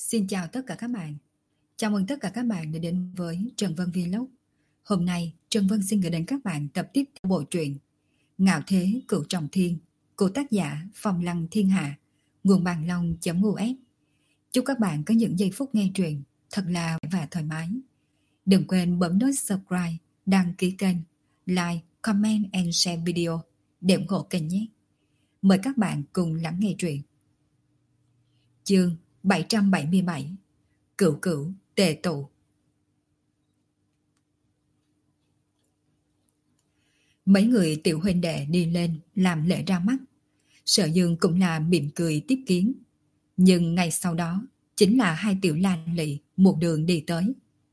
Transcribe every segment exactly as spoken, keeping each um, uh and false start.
Xin chào tất cả các bạn. Chào mừng tất cả các bạn đã đến với Trần Vân Vlog. Hôm nay, Trần Vân xin gửi đến các bạn tập tiếp theo bộ truyện Ngạo Thế Cửu Trọng Thiên của tác giả Phong Lăng Thiên Hạ, nguồn bàn long.us. Chúc các bạn có những giây phút nghe truyện thật là và thoải mái. Đừng quên bấm nút subscribe, đăng ký kênh, like, comment and share video để ủng hộ kênh nhé. Mời các bạn cùng lắng nghe truyện. Chương bảy trăm bảy mươi bảy Cửu Cửu Tề Tụ. Mấy người tiểu huynh đệ đi lên làm lễ ra mắt. Sở Dương cũng là mỉm cười tiếp kiến. Nhưng ngày sau đó chính là hai tiểu lan lị một đường đi tới.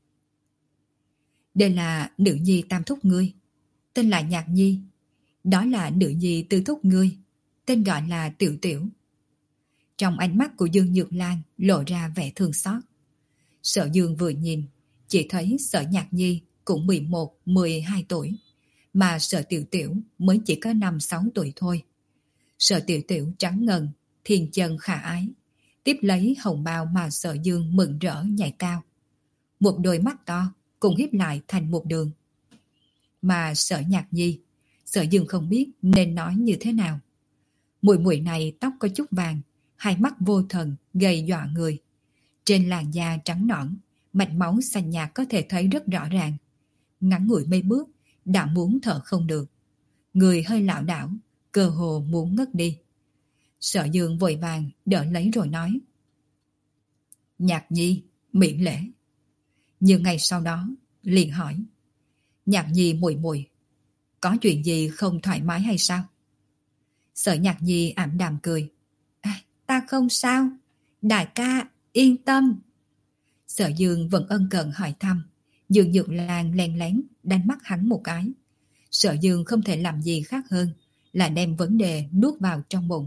Đây là nữ nhi tam thúc ngươi, tên là Nhạc Nhi. Đó là nữ nhi tư thúc ngươi, tên gọi là Tiểu Tiểu. Trong ánh mắt của Dương Nhược Lan lộ ra vẻ thương xót. Sở Dương vừa nhìn, chỉ thấy Sở Nhạc Nhi cũng mười một, mười hai tuổi, mà Sở Tiểu Tiểu mới chỉ có năm, sáu tuổi thôi. Sở Tiểu Tiểu trắng ngần, thiên chân khả ái, tiếp lấy hồng bào mà Sở Dương mừng rỡ nhảy cao. Một đôi mắt to cùng híp lại thành một đường. Mà Sở Nhạc Nhi, Sở Dương không biết nên nói như thế nào. Muội muội này tóc có chút vàng, hai mắt vô thần, gầy dọa người. Trên làn da trắng nõn, mạch máu xanh nhạt có thể thấy rất rõ ràng. Ngắn ngủi mấy bước, đã muốn thở không được. Người hơi lảo đảo, cơ hồ muốn ngất đi. Sở Dương vội vàng đỡ lấy rồi nói: Nhạc Nhi, miễn lễ. Nhưng ngày sau đó, liền hỏi: Nhạc Nhi muội muội, có chuyện gì không thoải mái hay sao? Sở Nhạc Nhi ảm đạm cười: À, ta không sao, đại ca yên tâm. Sở Dương vẫn ân cần hỏi thăm. Dương Nhược Lan len lén đánh mắt hắn một cái. Sở Dương không thể làm gì khác hơn là đem vấn đề nuốt vào trong bụng.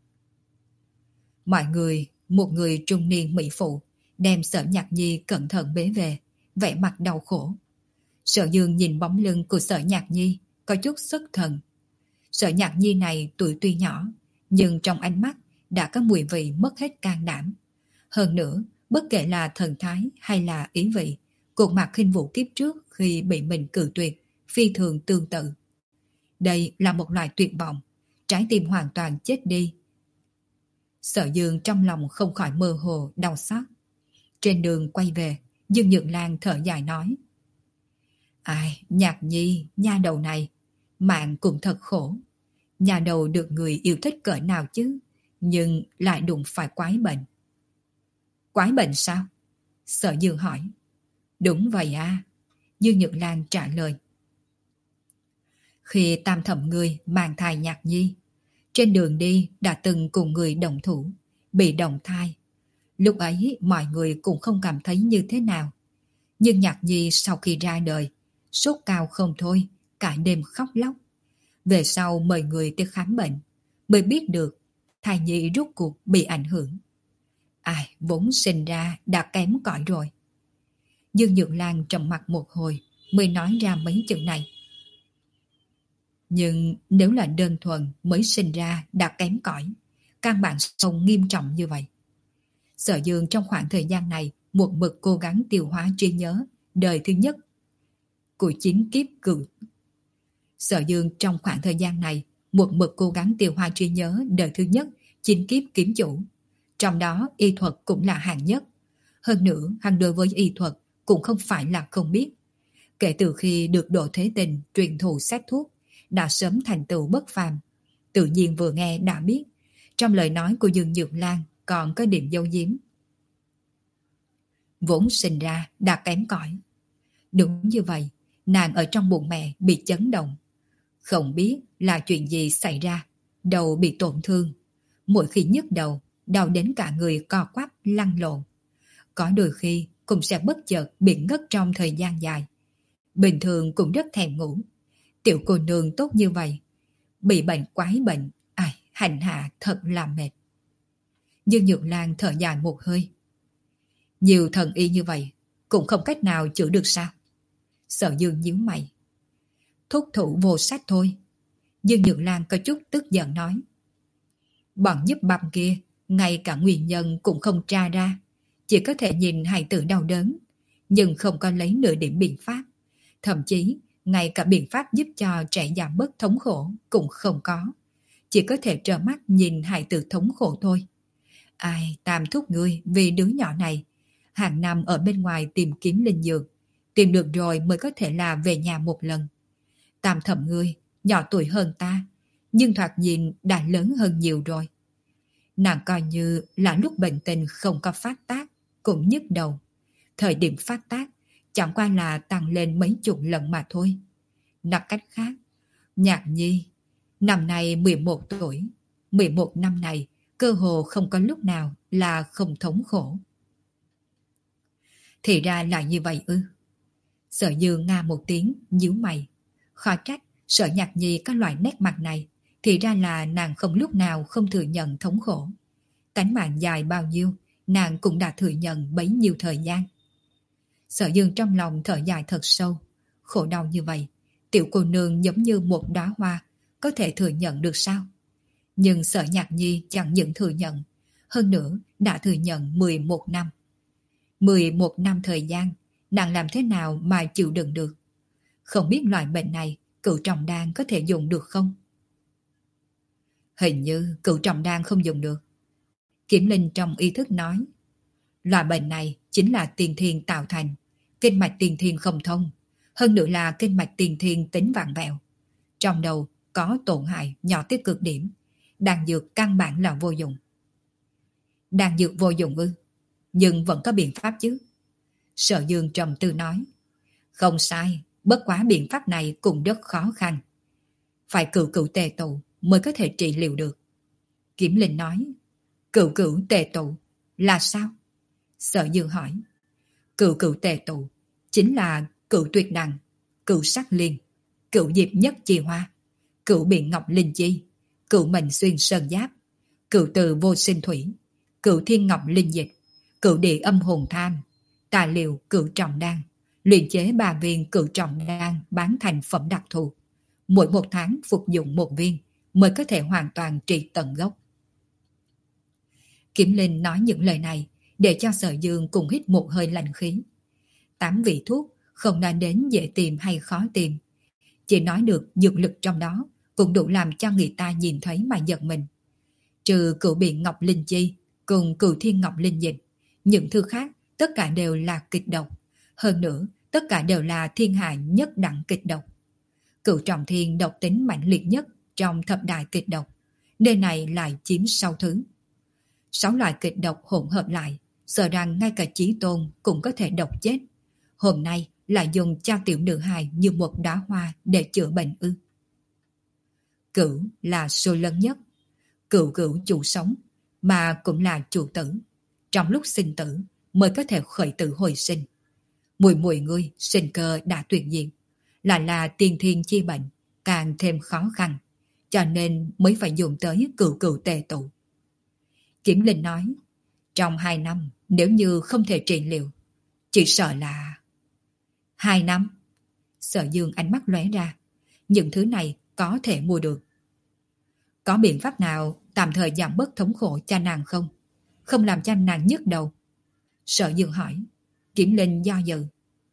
Mọi người, một người trung niên mỹ phụ, đem Sở Nhạc Nhi cẩn thận bế về, vẻ mặt đau khổ. Sở Dương nhìn bóng lưng của Sở Nhạc Nhi, có chút xuất thần. Sở Nhạc Nhi này tuổi tuy nhỏ, nhưng trong ánh mắt đã có mùi vị mất hết can đảm. Hơn nữa, bất kể là thần thái hay là ý vị, cột mặt khinh vũ kiếp trước khi bị mình cự tuyệt, phi thường tương tự. Đây là một loại tuyệt vọng, trái tim hoàn toàn chết đi. Sở Dương trong lòng không khỏi mơ hồ, đau xót. Trên đường quay về, Dương Nhược Lan thở dài nói: Ai, Nhạc Nhi, nha đầu này, mạng cũng thật khổ. Nhà đầu được người yêu thích cỡ nào chứ, nhưng lại đụng phải quái bệnh. Quái bệnh sao? Sở Dương hỏi. Đúng vậy à, Dương Nhược Lan trả lời. Khi tam thẩm người mang thai Nhạc Nhi, trên đường đi đã từng cùng người đồng thủ, bị đồng thai. Lúc ấy mọi người cũng không cảm thấy như thế nào. Nhưng Nhạc Nhi sau khi ra đời, sốt cao không thôi, cả đêm khóc lóc. Về sau mời người tới khám bệnh, mới biết được thai nhi rốt cuộc bị ảnh hưởng. Ai, vốn sinh ra đã kém cỏi rồi. Dương Nhược Lan trầm mặt một hồi mới nói ra mấy chữ này. Nhưng nếu là đơn thuần mới sinh ra đã kém cỏi, căn bản không nghiêm trọng như vậy. Sở Dương trong khoảng thời gian này một mực cố gắng tiêu hóa trí nhớ đời thứ nhất của chín kiếp cửu. Sở Dương trong khoảng thời gian này một mực cố gắng tiêu hóa trí nhớ đời thứ nhất chín kiếp kiếm chủ. Trong đó y thuật cũng là hạng nhất. Hơn nữa hắn đối với y thuật cũng không phải là không biết. Kể từ khi được Độ Thế Tình truyền thụ xét thuốc, đã sớm thành tựu bất phàm. Tự nhiên vừa nghe đã biết, trong lời nói của Dương Nhược Lan còn có điểm dấu giếm. Vốn sinh ra đã kém cỏi. Đúng như vậy, nàng ở trong bụng mẹ bị chấn động. Không biết là chuyện gì xảy ra, đầu bị tổn thương. Mỗi khi nhức đầu, đau đến cả người co quắp lăn lộn. Có đôi khi cũng sẽ bất chợt bị ngất trong thời gian dài. Bình thường cũng rất thèm ngủ. Tiểu cô nương tốt như vậy, bị bệnh quái bệnh, ai, hành hạ thật là mệt. Dương Nhược Lan thở dài một hơi. Nhiều thần y như vậy, cũng không cách nào chữa được sao? Sở Dương nhíu mày. Thúc thủ vô sách thôi. Dương Nhược Lan có chút tức giận nói. Bọn giúp băm kia, ngay cả nguyên nhân cũng không tra ra. chỉ có thể nhìn hài tử đau đớn, nhưng không có lấy nửa điểm biện pháp. Thậm chí, ngay cả biện pháp giúp cho trẻ giảm bớt thống khổ cũng không có. Chỉ có thể trơ mắt nhìn hài tử thống khổ thôi. Ai, Tam thúc ngươi vì đứa nhỏ này, hàng năm ở bên ngoài tìm kiếm linh dược, tìm được rồi mới có thể là về nhà một lần. Tam thẩm ngươi, nhỏ tuổi hơn ta, nhưng thoạt nhìn đã lớn hơn nhiều rồi. Nàng coi như là lúc bệnh tình không có phát tác, cũng nhức đầu. Thời điểm phát tác, chẳng qua là tăng lên mấy chục lần mà thôi. Nói cách khác, Nhạc Nhi, năm nay mười một tuổi, mười một năm này, cơ hồ không có lúc nào là không thống khổ. Thì ra là như vậy ư. Sở Dương nga một tiếng, nhíu mày. Khó trách, Sở Nhạc Nhi có loại nét mặt này, thì ra là nàng không lúc nào không thừa nhận thống khổ. Cánh mạng dài bao nhiêu, nàng cũng đã thừa nhận bấy nhiêu thời gian. Sở Dương trong lòng thở dài thật sâu. Khổ đau như vậy, tiểu cô nương giống như một đóa hoa, có thể thừa nhận được sao? Nhưng Sở Nhạc Nhi chẳng những thừa nhận, hơn nữa đã thừa nhận mười một năm. mười một năm thời gian, nàng làm thế nào mà chịu đựng được? Không biết loại bệnh này cửu trọng đan có thể dùng được không? Hình như cửu trọng đan không dùng được. Kiểm Linh trong ý thức nói, loại bệnh này chính là tiền thiên tạo thành, kinh mạch tiền thiên không thông, hơn nữa là kinh mạch tiền thiên tính vặn vẹo. Trong đầu có tổn hại nhỏ tới cực điểm, đan dược căn bản là vô dụng. Đan dược vô dụng ư? Nhưng vẫn có biện pháp chứ. Sở Dương trầm tư nói, không sai, bất quá biện pháp này cũng rất khó khăn. Phải cửu cửu tề tụ mới có thể trị liệu được. Kiểm Linh nói, cửu cửu tề tụ là sao? Sở Dương hỏi, cửu cửu tề tụ chính là cửu tuyệt đằng, cửu sắc liên, cửu diệp nhất chi hoa, cửu biện ngọc linh chi, cửu mệnh xuyên sơn giáp, cửu từ vô sinh thủy, cửu thiên ngọc linh dịch, cửu địa âm hồn tham, tài liệu cửu trọng đan, luyện chế ba viên cửu trọng đan bán thành phẩm đặc thù. Mỗi một tháng phục dụng một viên mới có thể hoàn toàn trị tận gốc. Kiểm Linh nói những lời này để cho Sở Dương cùng hít một hơi lạnh khí. Tám vị thuốc không nói đến dễ tìm hay khó tìm, chỉ nói được dược lực trong đó cũng đủ làm cho người ta nhìn thấy mà giật mình. Trừ cửu biện ngọc linh chi cùng cửu thiên ngọc linh dịch, những thứ khác tất cả đều là kịch độc. Hơn nữa, tất cả đều là thiên hạ nhất đẳng kịch độc. Cửu trọng thiên độc tính mạnh liệt nhất trong thập đại kịch độc, nơi này lại chiếm sáu thứ. Sáu loại kịch độc hỗn hợp lại, sợ rằng ngay cả Chí Tôn cũng có thể độc chết. Hôm nay lại dùng cho tiểu nữ hài như một đóa hoa để chữa bệnh ư? Cửu là số lớn nhất, cửu cửu chủ sống, mà cũng là chủ tử. Trong lúc sinh tử mới có thể khởi tử hồi sinh. Mùi mùi ngươi sinh cơ đã tuyệt diệt, là là tiên thiên chi bệnh, càng thêm khó khăn, cho nên mới phải dùng tới cửu cửu tề tụ. Kiểm Linh nói, trong hai năm nếu như không thể trị liệu, chỉ sợ là... Hai năm? Sở Dương ánh mắt lóe ra, những thứ này có thể mua được. Có biện pháp nào tạm thời giảm bớt thống khổ cho nàng không? Không làm cho nàng nhức đầu? Sở Dương hỏi. Kiểm Linh do dự.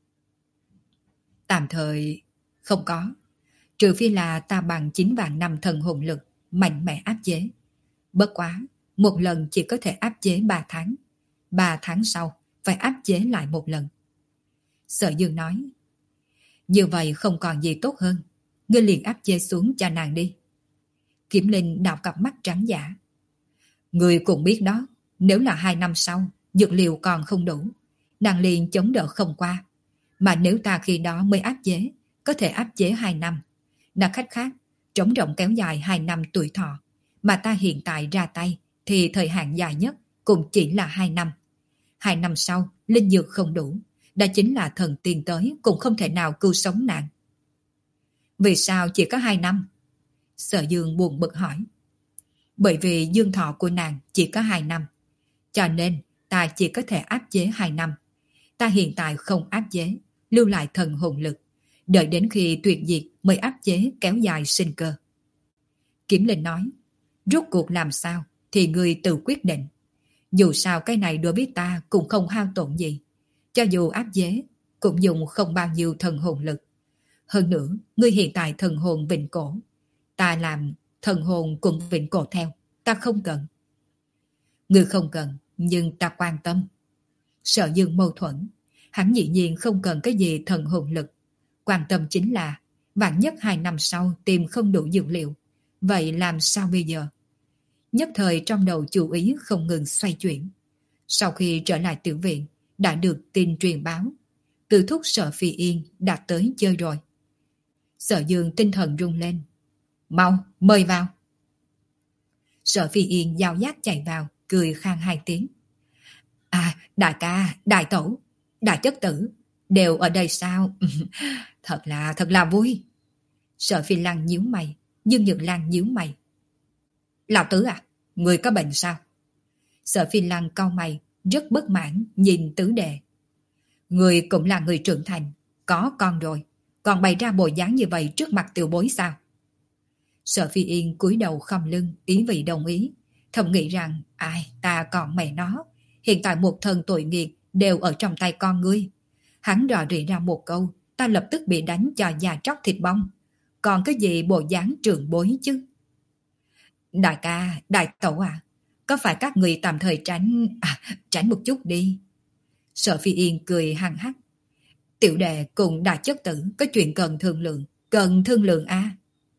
Tạm thời không có, trừ phi là ta bằng chín vạn năm thần hồn lực mạnh mẽ áp chế. Bất quá, một lần chỉ có thể áp chế ba tháng. Ba tháng sau phải áp chế lại một lần. Sở Dương nói, như vậy không còn gì tốt hơn, ngươi liền áp chế xuống cho nàng đi. Kiểm Linh đảo cặp mắt trắng giả. Ngươi cũng biết đó, nếu là hai năm sau dược liệu còn không đủ, nàng liền chống đỡ không qua. Mà nếu ta khi đó mới áp chế, có thể áp chế hai năm. Nói cách khác, trống rỗng kéo dài hai năm tuổi thọ, mà ta hiện tại ra tay thì thời hạn dài nhất cũng chỉ là hai năm. Hai năm sau, linh dược không đủ, đó chính là thần tiên tới cũng không thể nào cứu sống nàng. Vì sao chỉ có hai năm? Sở Dương buồn bực hỏi. Bởi vì dương thọ của nàng chỉ có hai năm, cho nên ta chỉ có thể áp chế hai năm. Ta hiện tại không áp chế, lưu lại thần hồn lực, đợi đến khi tuyệt diệt mới áp chế kéo dài sinh cơ. Kiểm Linh nói, rốt cuộc làm sao thì ngươi tự quyết định. Dù sao cái này đối với ta cũng không hao tổn gì. Cho dù áp chế, cũng dùng không bao nhiêu thần hồn lực. Hơn nữa, ngươi hiện tại thần hồn vịnh cổ. Ta làm thần hồn cũng vịnh cổ theo. Ta không cần. Ngươi không cần, nhưng ta quan tâm. Sở Dương mâu thuẫn. Hắn dĩ nhiên không cần cái gì thần hồn lực. Quan tâm chính là vạn nhất hai năm sau tìm không đủ dược liệu. Vậy làm sao bây giờ? Nhất thời trong đầu chú ý không ngừng xoay chuyển. Sau khi trở lại tiểu viện, đã được tin truyền báo. Từ thúc Sở Phi Yên đã tới chơi rồi. Sở Dương tinh thần rung lên. Mau, mời vào. Sở Phi Yên giao giác chạy vào, cười khang hai tiếng. À, đại ca, đại tẩu, đại chất tử, đều ở đây sao? Thật là, thật là vui. Sở Phi Lăng nhíu mày, Dương Nhược Lan nhíu mày. Lão tứ à, người có bệnh sao? Sở Phi Lăng cau mày, rất bất mãn nhìn tứ đệ. Người cũng là người trưởng thành, có con rồi, còn bày ra bộ dáng như vậy trước mặt tiểu bối sao? Sở Phi Yên cúi đầu khom lưng, ý vị đồng ý, thầm nghĩ rằng, ai, ta còn mẹ nó, hiện tại một thân tội nghiệt đều ở trong tay con ngươi. Hắn rò rỉ ra một câu, ta lập tức bị đánh cho da tróc thịt bong. Còn cái gì bộ dáng trưởng bối chứ? Đại ca, đại tẩu à, có phải các người tạm thời tránh, à, tránh một chút đi. Sở Phi Yên cười hăng hắc. Tiểu đệ cùng đại chất tử có chuyện cần thương lượng, cần thương lượng à?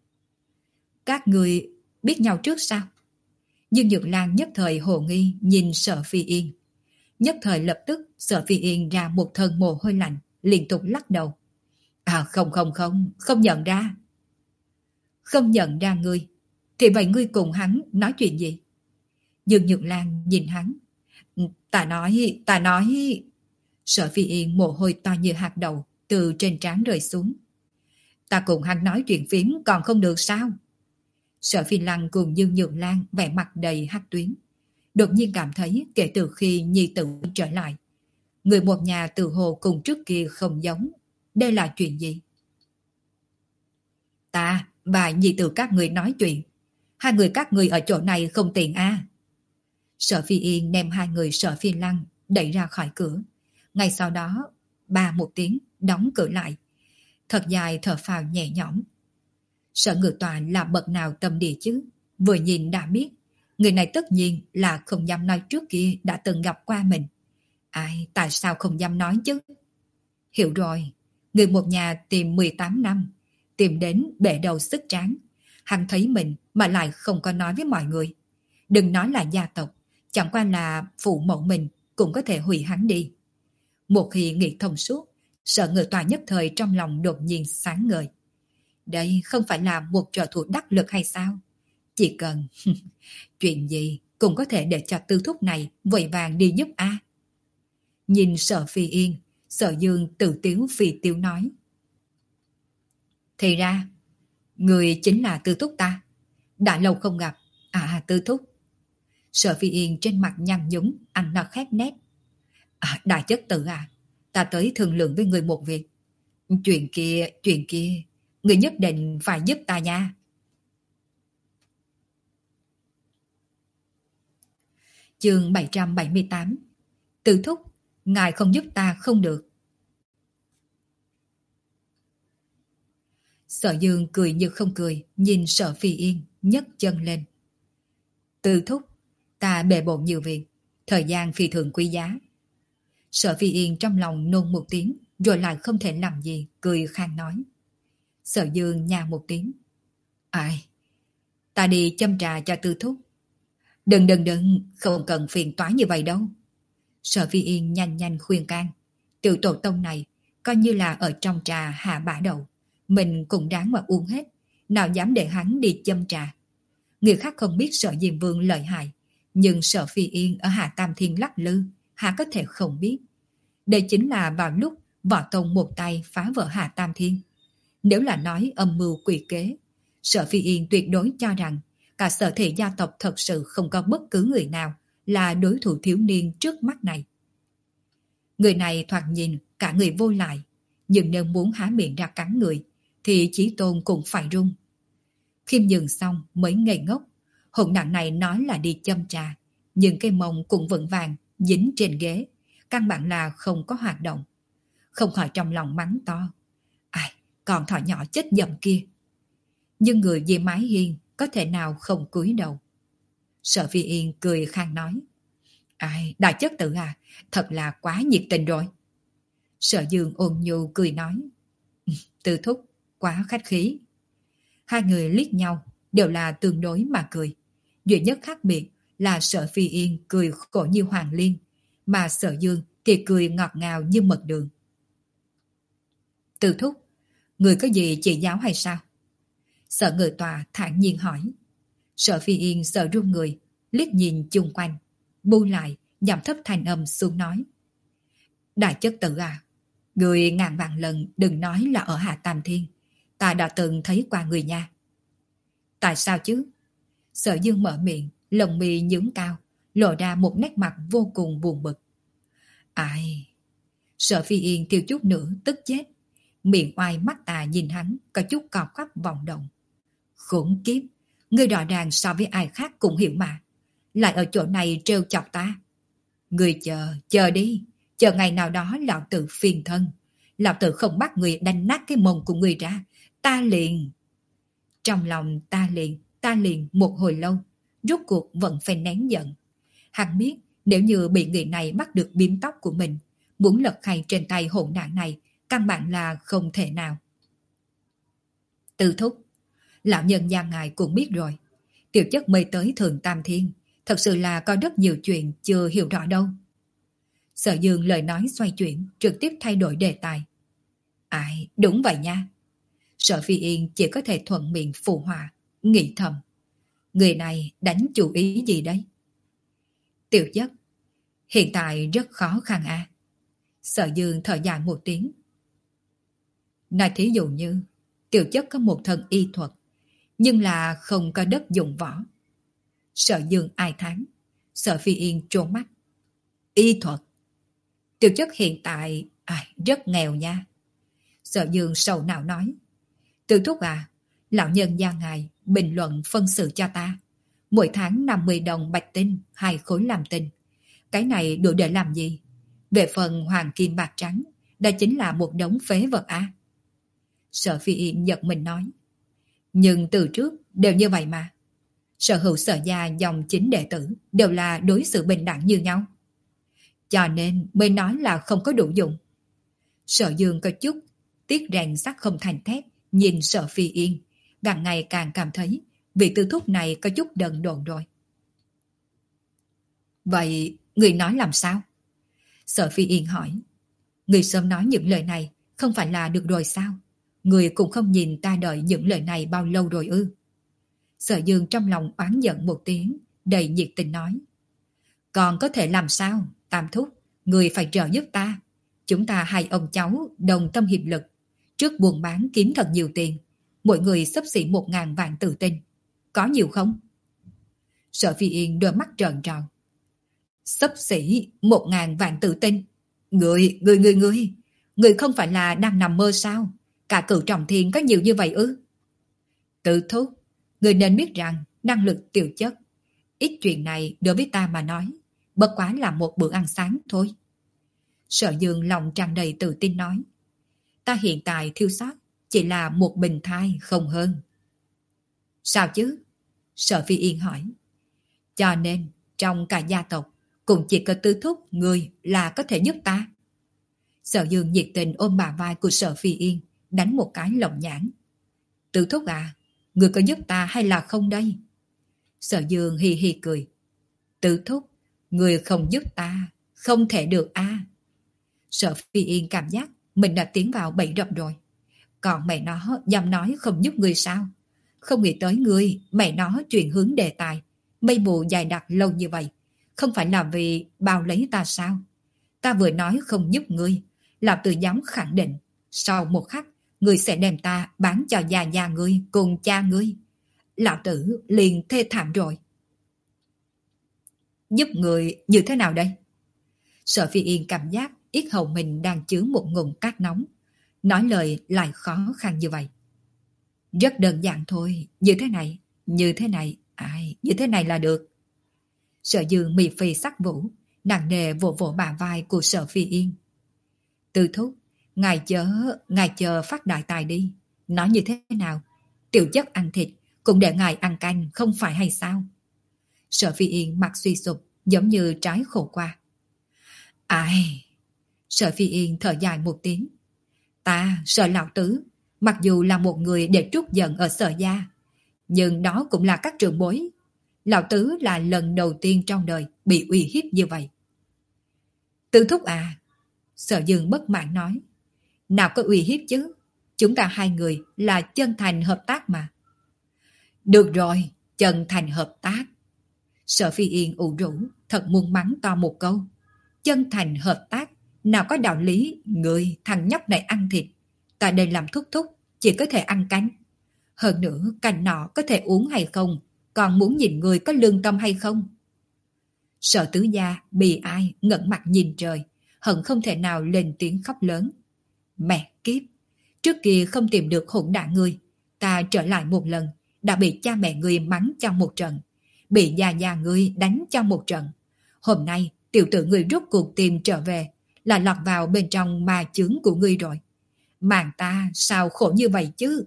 Các người biết nhau trước sao? Dương Nhược Lan nhất thời hồ nghi nhìn Sở Phi Yên. Nhất thời lập tức Sở Phi Yên ra một thân mồ hôi lạnh, liên tục lắc đầu. À không không không, không nhận ra. Không nhận ra ngươi, thì vậy ngươi cùng hắn nói chuyện gì? Dương Nhược Lan nhìn hắn. Ta nói, ta nói... Sở Phi Yên mồ hôi to như hạt đậu từ trên trán rơi xuống. Ta cùng hắn nói chuyện phím còn không được sao? Sở Phi Lăng cùng Dương Nhược Lan vẻ mặt đầy hắc tuyến. Đột nhiên cảm thấy kể từ khi nhi tử trở lại, người một nhà từ hồ cùng trước kia không giống. Đây là chuyện gì? Ta và nhi tử các người nói chuyện. Hai người các người ở chỗ này không tiện à? Sở Phi Yên đem hai người Sở Phi Lăng đẩy ra khỏi cửa. Ngay sau đó, ba một tiếng, đóng cửa lại. Thật dài thở phào nhẹ nhõm. Sở Ngự Tọa là bậc nào tâm địa chứ? Vừa nhìn đã biết, người này tất nhiên là không dám nói trước kia đã từng gặp qua mình. Ai, tại sao không dám nói chứ? Hiểu rồi, người một nhà tìm mười tám năm, tìm đến bể đầu sức tráng. Hắn thấy mình mà lại không có nói với mọi người. Đừng nói là gia tộc, chẳng qua là phụ mẫu mình cũng có thể hủy hắn đi. Một khi nghĩ thông suốt, Sở Ngự Tọa nhất thời trong lòng đột nhiên sáng ngời. Đây không phải là một trợ thủ đắc lực hay sao? Chỉ cần chuyện gì cũng có thể để cho tư thúc này vội vàng đi giúp a. Nhìn Sở Phi Yên, Sở Dương tự tiếu phi tiếu nói. Thì ra, người chính là tư thúc ta. Đã lâu không gặp. À tư thúc. Sở Phi Yên trên mặt nhăn nhúm, ăn nó khét nét. À, đại chất tử à, ta tới thương lượng với người một việc. Chuyện kia, chuyện kia, người nhất định phải giúp ta nha. Chương bảy trăm bảy mươi tám. Tư thúc, ngài không giúp ta không được. Sở Dương cười như không cười, nhìn Sở Phi Yên, nhấc chân lên. Tư thúc, ta bề bộn nhiều việc, thời gian phi thường quý giá. Sở Phi Yên trong lòng nôn một tiếng, rồi lại không thể làm gì, cười khang nói. Sở Dương nha một tiếng. Ai? Ta đi châm trà cho tư thúc. Đừng đừng đừng, không cần phiền toái như vậy đâu. Sở Phi Yên nhanh nhanh khuyên can. Tiểu tổ tông này, coi như là ở trong trà hạ bả đầu. Mình cũng đáng mà uống hết. Nào dám để hắn đi châm trà. Người khác không biết Sở Diêm Vương lợi hại. Nhưng Sở Phi Yên ở Hạ Tam Thiên lắc lư, hạ có thể không biết. Đây chính là vào lúc Võ Tông một tay phá vỡ Hạ Tam Thiên. Nếu là nói âm mưu quỷ kế, Sở Phi Yên tuyệt đối cho rằng cả Sở Thị gia tộc thật sự không có bất cứ người nào là đối thủ thiếu niên trước mắt này. Người này thoạt nhìn cả người vô lại, nhưng nếu muốn há miệng ra cắn người, thì Chí Tôn cũng phải run. Khiêm nhường xong mới ngây ngốc, hỗn đản này nói là đi châm trà, nhưng cái mông cũng vững vàng, dính trên ghế, căn bản là không có hoạt động. Không khỏi trong lòng mắng to. Ai, con thỏ nhỏ chết dầm kia. Nhưng người dưới mái hiên có thể nào không cúi đầu. Sở Phi Yên cười khang nói. Ai, đại chất tử à, thật là quá nhiệt tình rồi. Sở Dương ôn nhu cười nói. Tư thúc, quá khách khí. Hai người liếc nhau, đều là tương đối mà cười. Duy nhất khác biệt là Sở Phi Yên cười khổ như Hoàng Liên, mà Sở Dương thì cười ngọt ngào như mật đường. Tư thúc, người có gì chỉ giáo hay sao? Sở Ngự Tòa thản nhiên hỏi. Sở Phi Yên sợ run người, liếc nhìn chung quanh, bu lại, giảm thấp thanh âm xuống nói. Đại chất tử à, người ngàn vạn lần đừng nói là ở Hạ Tam Thiên, ta đã từng thấy qua người nha. Tại sao chứ? Sở Dương mở miệng, lồng mi nhướng cao, lộ ra một nét mặt vô cùng buồn bực. Ai? Sở Phi Yên thiếu chút nữa tức chết, miệng oai mắt tà nhìn hắn, có chút cò quắp vọng động. Khủng kiếp, ngươi rõ ràng so với ai khác cũng hiểu mà, lại ở chỗ này trêu chọc ta. Ngươi chờ, chờ đi, chờ ngày nào đó lão tử phiền thân, lão tử không bắt người đánh nát cái mông của người ra, ta liền. Trong lòng ta liền, ta liền một hồi lâu, rốt cuộc vẫn phải nén giận. Hắn biết nếu như bị người này bắt được biếm tóc của mình, muốn lật khay trên tay hỗn đản này, căn bản là không thể nào. Tư thúc, lão nhân gia ngài cũng biết rồi, tiểu chất mời tới Thượng Tam Thiên, thật sự là có rất nhiều chuyện chưa hiểu rõ đâu. Sở Dương lời nói xoay chuyển, trực tiếp thay đổi đề tài. Ai, đúng vậy nha. Sở Phi Yên chỉ có thể thuận miệng phụ họa, nghĩ thầm. Người này đánh chủ ý gì đấy? Tiểu chất, hiện tại rất khó khăn à. Sở Dương thở dài một tiếng. Nói thí dụ như, tiểu chất có một thân y thuật, nhưng là không có đất dụng võ. Sở Dương ai thán. Sở Phi Yên trốn mắt. Y thuật. Tiểu chất hiện tại à, rất nghèo nha. Sở Dương sầu não nói. Tư thúc à, lão nhân gia ngài bình luận phân xử cho ta. Mỗi tháng năm mươi đồng bạch tinh, hai khối làm tinh. Cái này đủ để làm gì? Về phần hoàng kim bạc trắng, đó chính là một đống phế vật á. À? Sở Phi Yên giật mình nói. Nhưng từ trước đều như vậy mà. Sở hữu sở gia dòng chính đệ tử đều là đối xử bình đẳng như nhau. Cho nên mới nói là không có đủ dụng. Sở Dương có chút tiếc rèn sắt không thành thép, nhìn Sở Phi Yên, càng ngày càng cảm thấy vị tư thúc này có chút đần độn rồi. Vậy người nói làm sao? Sở Phi Yên hỏi. Người sớm nói những lời này không phải là được rồi sao? Người cũng không nhìn ta đợi những lời này bao lâu rồi ư? Sở Dương trong lòng oán giận một tiếng, đầy nhiệt tình nói. Còn có thể làm sao? Tam thúc, người phải trợ giúp ta. Chúng ta hai ông cháu đồng tâm hiệp lực. Trước buôn bán kiếm thật nhiều tiền. Mỗi người xấp xỉ một ngàn vạn tự tin. Có nhiều không? Sở Phi Yên đôi mắt trợn tròn. Xấp xỉ một ngàn vạn tự tin. Người, người, người, người. Người không phải là đang nằm mơ sao? Cả cửu trọng thiên có nhiều như vậy ư? Tự thúc, người nên biết rằng năng lực tiểu chất. Ít chuyện này đối với ta mà nói, bất quá là một bữa ăn sáng thôi. Sở Dương lòng tràn đầy tự tin nói. Ta hiện tại thiếu sót chỉ là một bình thai không hơn. Sao chứ? Sở Phi Yên hỏi. Cho nên trong cả gia tộc cũng chỉ có tư thúc người là có thể giúp ta. Sở Dương nhiệt tình ôm bà vai của Sở Phi Yên, đánh một cái lồng nhãn. Tư thúc à, người có giúp ta hay là không đây? Sở Dương hì hì cười. Tư thúc, người không giúp ta, không thể được a. À. Sở Phi Yên cảm giác mình đã tiến vào bẫy rập rồi. Còn mẹ nó dám nói không giúp người sao? Không nghĩ tới người, mẹ nó chuyển hướng đề tài. Mây mù dài đặc lâu như vậy. Không phải là vì bao lấy ta sao? Ta vừa nói không giúp ngươi, là tự dám khẳng định. Sau một khắc, ngươi sẽ đem ta bán cho già già ngươi cùng cha ngươi. Lão tử liền thê thảm rồi. Giúp người như thế nào đây? Sở Phi Yên cảm giác yết hầu mình đang chứa một ngụm cát nóng. Nói lời lại khó khăn như vậy. Rất đơn giản thôi, như thế này, như thế này, ai, như thế này là được. Sở Dương mì phì sắc vũ, nặng nề vỗ vỗ bả vai của Sở Phi Yên. Tư thúc, ngài chớ, ngài chờ phát đại tài đi. Nói như thế nào? Tiểu chất ăn thịt, cũng để ngài ăn canh, không phải hay sao? Sở Phi Yên mặt suy sụp, giống như trái khổ qua. Ai? Sở Phi Yên thở dài một tiếng. Ta, Sở Lão Tứ, mặc dù là một người để trút giận ở Sở gia, nhưng đó cũng là các trưởng bối. Lão Tứ là lần đầu tiên trong đời bị uy hiếp như vậy. Tư thúc à? Sở Dương bất mãn nói. Nào có uy hiếp chứ? Chúng ta hai người là chân thành hợp tác mà. Được rồi, chân thành hợp tác. Sở Phi Yên ủ rũ, thật muốn mắng to một câu. Chân thành hợp tác, nào có đạo lý, người thằng nhóc này ăn thịt. Ta đây làm thúc thúc, chỉ có thể ăn canh. Hơn nữa, canh nọ có thể uống hay không, còn muốn nhìn người có lương tâm hay không. Sở Tứ gia bị ai ngẩng mặt nhìn trời, hận không thể nào lên tiếng khóc lớn. Mẹ kiếp, trước kia không tìm được hỗn đản ngươi, ta trở lại một lần, đã bị cha mẹ ngươi mắng trong một trận, bị già già ngươi đánh trong một trận. Hôm nay, tiểu tử ngươi rút cuộc tìm trở về, là lọt vào bên trong ma chướng của ngươi rồi. Mạng ta sao khổ như vậy chứ?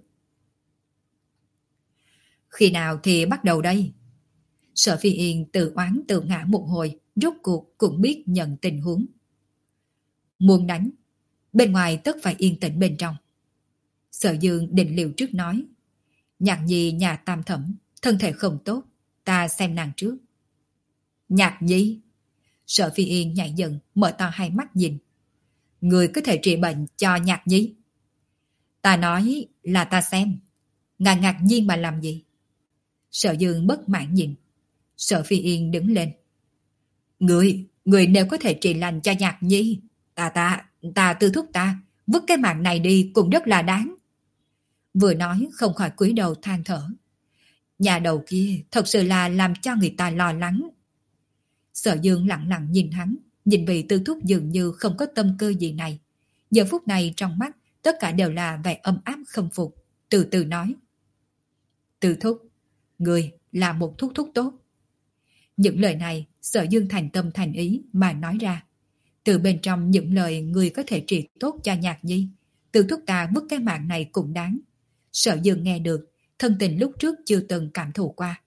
Khi nào thì bắt đầu đây? Sở Phi Yên tự oán tự ngã một hồi, rút cuộc cũng biết nhận tình huống. Muốn đánh, bên ngoài tất phải yên tĩnh bên trong. Sở Dương định liệu trước nói. Nhạc Nhi nhà Tam Thẩm, thân thể không tốt, ta xem nàng trước. Nhạc Nhi? Sở Phi Yên nhảy dựng, mở to hai mắt nhìn. Người có thể trị bệnh cho Nhạc Nhi? Ta nói là ta xem. Ngài ngạc nhiên mà làm gì? Sở Dương bất mãn nhìn. Sở Phi Yên đứng lên. Người, người nếu có thể trị lành cho Nhạc Nhi, ta ta, ta tư thúc ta, vứt cái mạng này đi cũng rất là đáng. Vừa nói không khỏi cúi đầu than thở. Nhà đầu kia thật sự là làm cho người ta lo lắng. Sở Dương lặng lặng nhìn hắn, nhìn vị tư thúc dường như không có tâm cơ gì này. Giờ phút này trong mắt tất cả đều là vẻ âm áp không phục, từ từ nói. Tư thúc, người là một thúc thúc tốt. Những lời này Sở Dương thành tâm thành ý mà nói ra. Từ bên trong những lời người có thể trị tốt cho Nhạc Nhi, tư thúc ta vứt cái mạng này cũng đáng. Sở Dương nghe được, thân tình lúc trước chưa từng cảm thụ qua.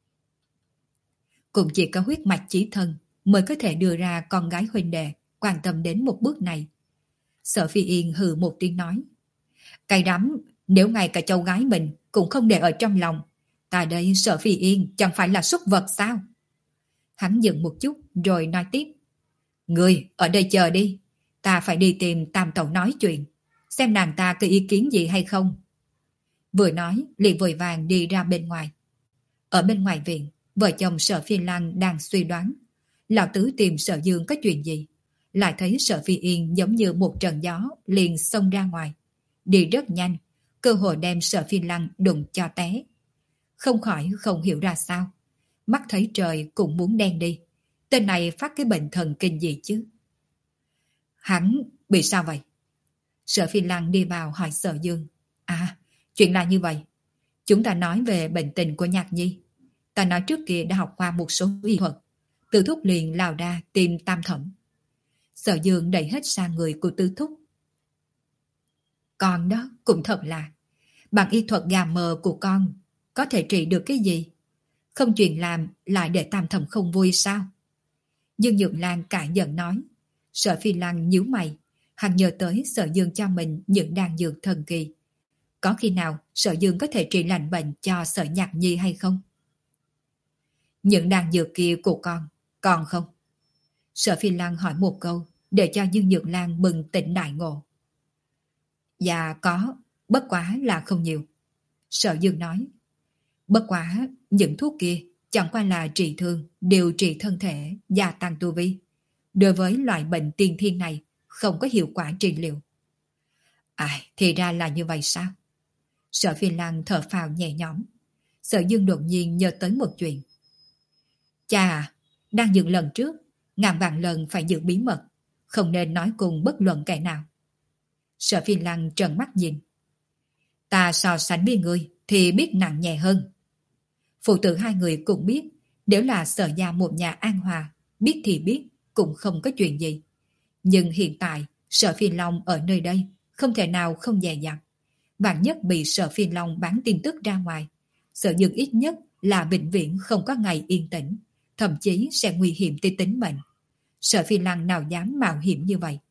Cũng chỉ có huyết mạch chí thân mới có thể đưa ra con gái huynh đệ quan tâm đến một bước này. Sở Phi Yên hừ một tiếng nói. Cay đắm, nếu ngay cả cháu gái mình cũng không để ở trong lòng, ta đây Sở Phi Yên chẳng phải là súc vật sao? Hắn dừng một chút rồi nói tiếp. Người ở đây chờ đi, ta phải đi tìm Tam Tẩu nói chuyện, xem nàng ta có ý kiến gì hay không. Vừa nói liền vội vàng đi ra bên ngoài. Ở bên ngoài viện, vợ chồng Sở Phi Lăng đang suy đoán Lão Tứ tìm Sở Dương có chuyện gì, lại thấy Sở Phi Yên giống như một trận gió liền xông ra ngoài, đi rất nhanh, cơ hội đem Sở Phi Lăng đụng cho té. Không khỏi không hiểu ra sao, mắt thấy trời cũng muốn đen đi, tên này phát cái bệnh thần kinh gì chứ? Hắn bị sao vậy? Sở Phi Lăng đi vào hỏi Sở Dương. À, chuyện là như vậy. Chúng ta nói về bệnh tình của Nhạc Nhi. Ta nói trước kia đã học qua một số y thuật. Tư thúc liền lao ra tìm Tam Thẩm. Sở Dương đẩy hết sang người của Tư thúc. Con đó cũng thật là, bằng y thuật gà mờ của con, có thể trị được cái gì? Không chuyện làm lại để Tam Thẩm không vui sao? Dương Nhược Lan cãi giận nói. Sở Phi Lăng nhíu mày, hắn nhớ tới Sở Dương cho mình những đan dược thần kỳ. Có khi nào Sở Dương có thể trị lành bệnh cho Sở Nhạc Nhi hay không? Những đan dược kia của con, còn không? Sở Phi Lăng hỏi một câu, để cho Dương Nhược Lan bừng tỉnh đại ngộ. Dạ có, bất quá là không nhiều. Sở Dương nói. Bất quá, những thuốc kia chẳng qua là trị thương, điều trị thân thể, gia tăng tu vi. Đối với loại bệnh tiên thiên này, không có hiệu quả trị liệu. À, thì ra là như vậy sao? Sở Phi Lăng thở phào nhẹ nhõm. Sở Dương đột nhiên nhớ tới một chuyện. Cha à, đang dựng lần trước, ngàn vạn lần phải giữ bí mật, không nên nói cùng bất luận kẻ nào. Sở Phi Lăng trợn mắt nhìn. Ta so sánh với ngươi thì biết nặng nhẹ hơn. Phụ tử hai người cũng biết, Nếu là Sở gia một nhà an hòa, biết thì biết, cũng không có chuyện gì. Nhưng hiện tại, Sở Phi Long ở nơi đây, không thể nào không dè dặt. Vạn nhất bị Sở Phi Long bán tin tức ra ngoài, Sở Dương ít nhất là vĩnh viễn không có ngày yên tĩnh, thậm chí sẽ nguy hiểm tới tính mệnh. Sở Phi Long nào dám mạo hiểm như vậy?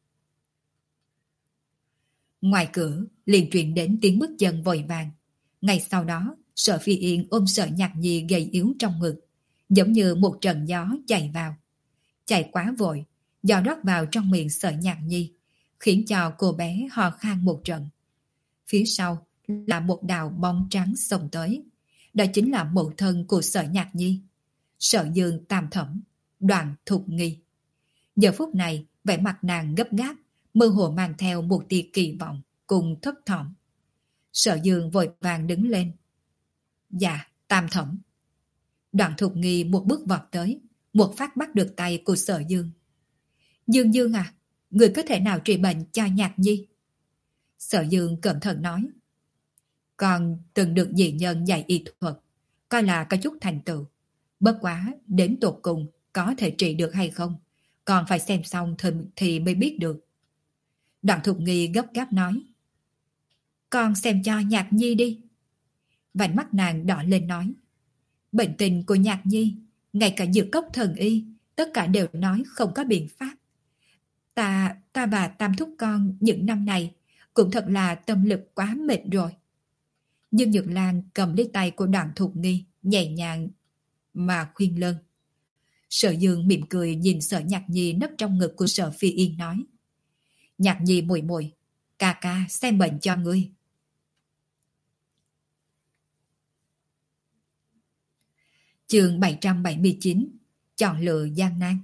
Ngoài cửa, liền truyền đến tiếng bước chân vội vàng. Ngay sau đó, Sở Phi Yên ôm Sở Nhạc Nhi gầy yếu trong ngực, giống như một trận gió chạy vào. Chạy quá vội, gió rót vào trong miệng Sở Nhạc Nhi, khiến cho cô bé ho khan một trận. Phía sau là một đạo bóng trắng xông tới. Đó chính là mẫu thân của Sở Nhạc Nhi, Sở Dương Tam Thẩm, Đoàn Thục Nghi. Giờ phút này, vẻ mặt nàng gấp gáp, mơ hồ mang theo một tia kỳ vọng cùng thấp thỏm. Sở Dương vội vàng đứng lên. Dạ, Tam Thẩm. Đoàn Thục Nghi một bước vọt tới, một phát bắt được tay của Sở Dương. Dương Dương à, người có thể nào trị bệnh cho Nhạc Nhi? Sở Dương cẩn thận nói. Còn từng được dị nhân dạy y thuật, coi là có chút thành tựu. Bất quá, đến tột cùng có thể trị được hay không, còn phải xem xong thì, thì mới biết được. Đoàn Thục Nghi gấp gáp nói. Con xem cho Nhạc Nhi đi. Vành mắt nàng đỏ lên nói. Bệnh tình của Nhạc Nhi, ngay cả dược cốc thần y, tất cả đều nói không có biện pháp. Ta, ta và Tam Thúc con những năm này cũng thật là tâm lực quá mệt rồi. Nhưng Nhược Lan cầm lấy tay của Đoàn Thục Nghi, nhẹ nhàng mà khuyên lơn. Sở Dương mỉm cười nhìn Sở Nhạc Nhi nấp trong ngực của Sở Phi Yên nói. Nhạc Nhi muội muội, ca ca xem bệnh cho ngươi. Chương bảy trăm bảy mươi chín, chọn lựa gian nan.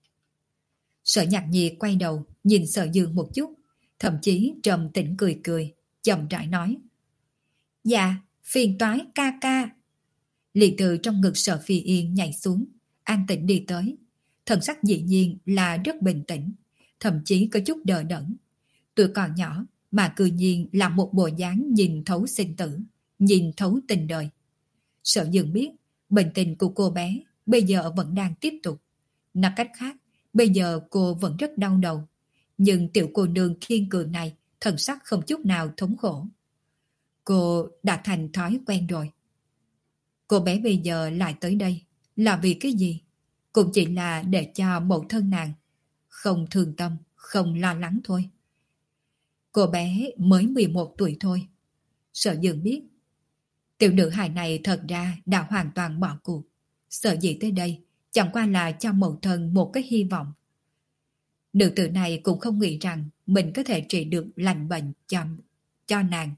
Sở Nhạc Nhi quay đầu nhìn Sở Dương một chút, thậm chí trầm tĩnh cười cười, chậm rãi nói. Dạ, phiền toái ca ca. Liền từ trong ngực Sở Phi Yên nhảy xuống, an tĩnh đi tới. Thần sắc dĩ nhiên là rất bình tĩnh, thậm chí có chút đờ đẫn. Tuổi còn nhỏ mà cư nhiên là một bộ dáng nhìn thấu sinh tử, nhìn thấu tình đời. Sở Dương biết bệnh tình của cô bé bây giờ vẫn đang tiếp tục. Nói cách khác, bây giờ cô vẫn rất đau đầu. Nhưng tiểu cô nương kiên cường này thần sắc không chút nào thống khổ. Cô đã thành thói quen rồi. Cô bé bây giờ lại tới đây là vì cái gì? Cũng chỉ là để cho mẫu thân nàng không thương tâm, không lo lắng thôi. Cô bé mới mười một tuổi thôi. Sở Dương biết tiểu nữ hài này thật ra đã hoàn toàn bỏ cuộc. Sở dĩ tới đây chẳng qua là cho mẫu thân một cái hy vọng. Nữ tử này cũng không nghĩ rằng mình có thể trị được lành bệnh cho, cho nàng.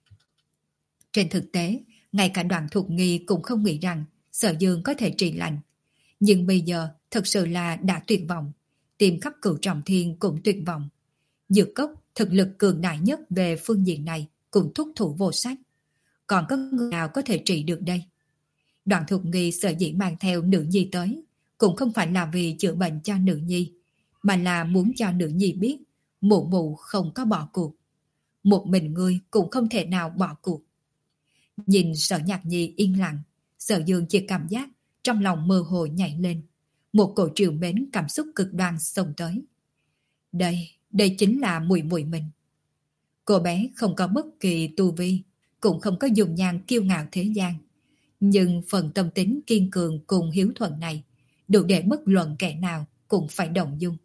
Trên thực tế, ngay cả Đoàn Thục Nghi cũng không nghĩ rằng Sở Dương có thể trị lành. Nhưng bây giờ thật sự là đã tuyệt vọng. Tìm khắp Cửu Trọng Thiên cũng tuyệt vọng. Dược Cốc thực lực cường đại nhất về phương diện này cũng thúc thủ vô sách. Còn có người nào có thể trị được đây? Đoàn Thục Nghi sở dĩ mang theo nữ nhi tới cũng không phải là vì chữa bệnh cho nữ nhi, mà là muốn cho nữ nhi biết mụ mụ không có bỏ cuộc. Một mình ngươi cũng không thể nào bỏ cuộc. Nhìn Sở Nhạc Nhi yên lặng, Sở Dương chỉ cảm giác trong lòng mơ hồ nhảy lên. Một cổ triều mến cảm xúc cực đoan xông tới. Đây, đây chính là muội muội mình. Cô bé không có bất kỳ tu vi, cũng không có dùng nhan kiêu ngạo thế gian. Nhưng phần tâm tính kiên cường cùng hiếu thuận này đủ để bất luận kẻ nào cũng phải động dung.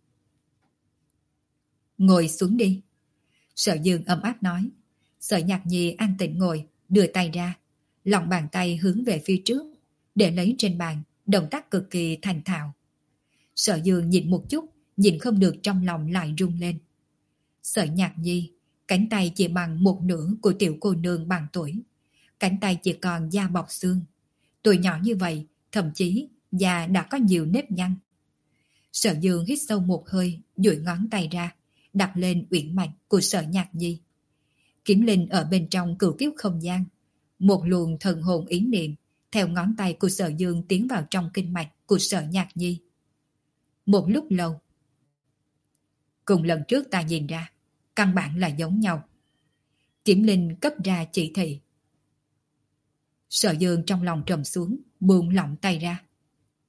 Ngồi xuống đi. Sở Dương ấm áp nói. Sở Nhạc Nhi an tĩnh ngồi, đưa tay ra, lòng bàn tay hướng về phía trước, để lấy trên bàn, động tác cực kỳ thành thạo. Sở Dương nhìn một chút, nhìn không được trong lòng lại rung lên. Sở Nhạc Nhi, cánh tay chỉ bằng một nửa của tiểu cô nương bằng tuổi. Cánh tay chỉ còn da bọc xương. Tuổi nhỏ như vậy, thậm chí da đã có nhiều nếp nhăn. Sở Dương hít sâu một hơi, duỗi ngón tay ra, đặt lên uyển mạch của Sở Nhạc Nhi. Kiếm linh ở bên trong cửu kiếp không gian. Một luồng thần hồn ý niệm theo ngón tay của Sở Dương tiến vào trong kinh mạch của Sở Nhạc Nhi. Một lúc lâu, cùng lần trước ta nhìn ra, căn bản là giống nhau. Kiếm linh cấp ra chỉ thị. Sở Dương trong lòng trầm xuống, buông lỏng tay ra.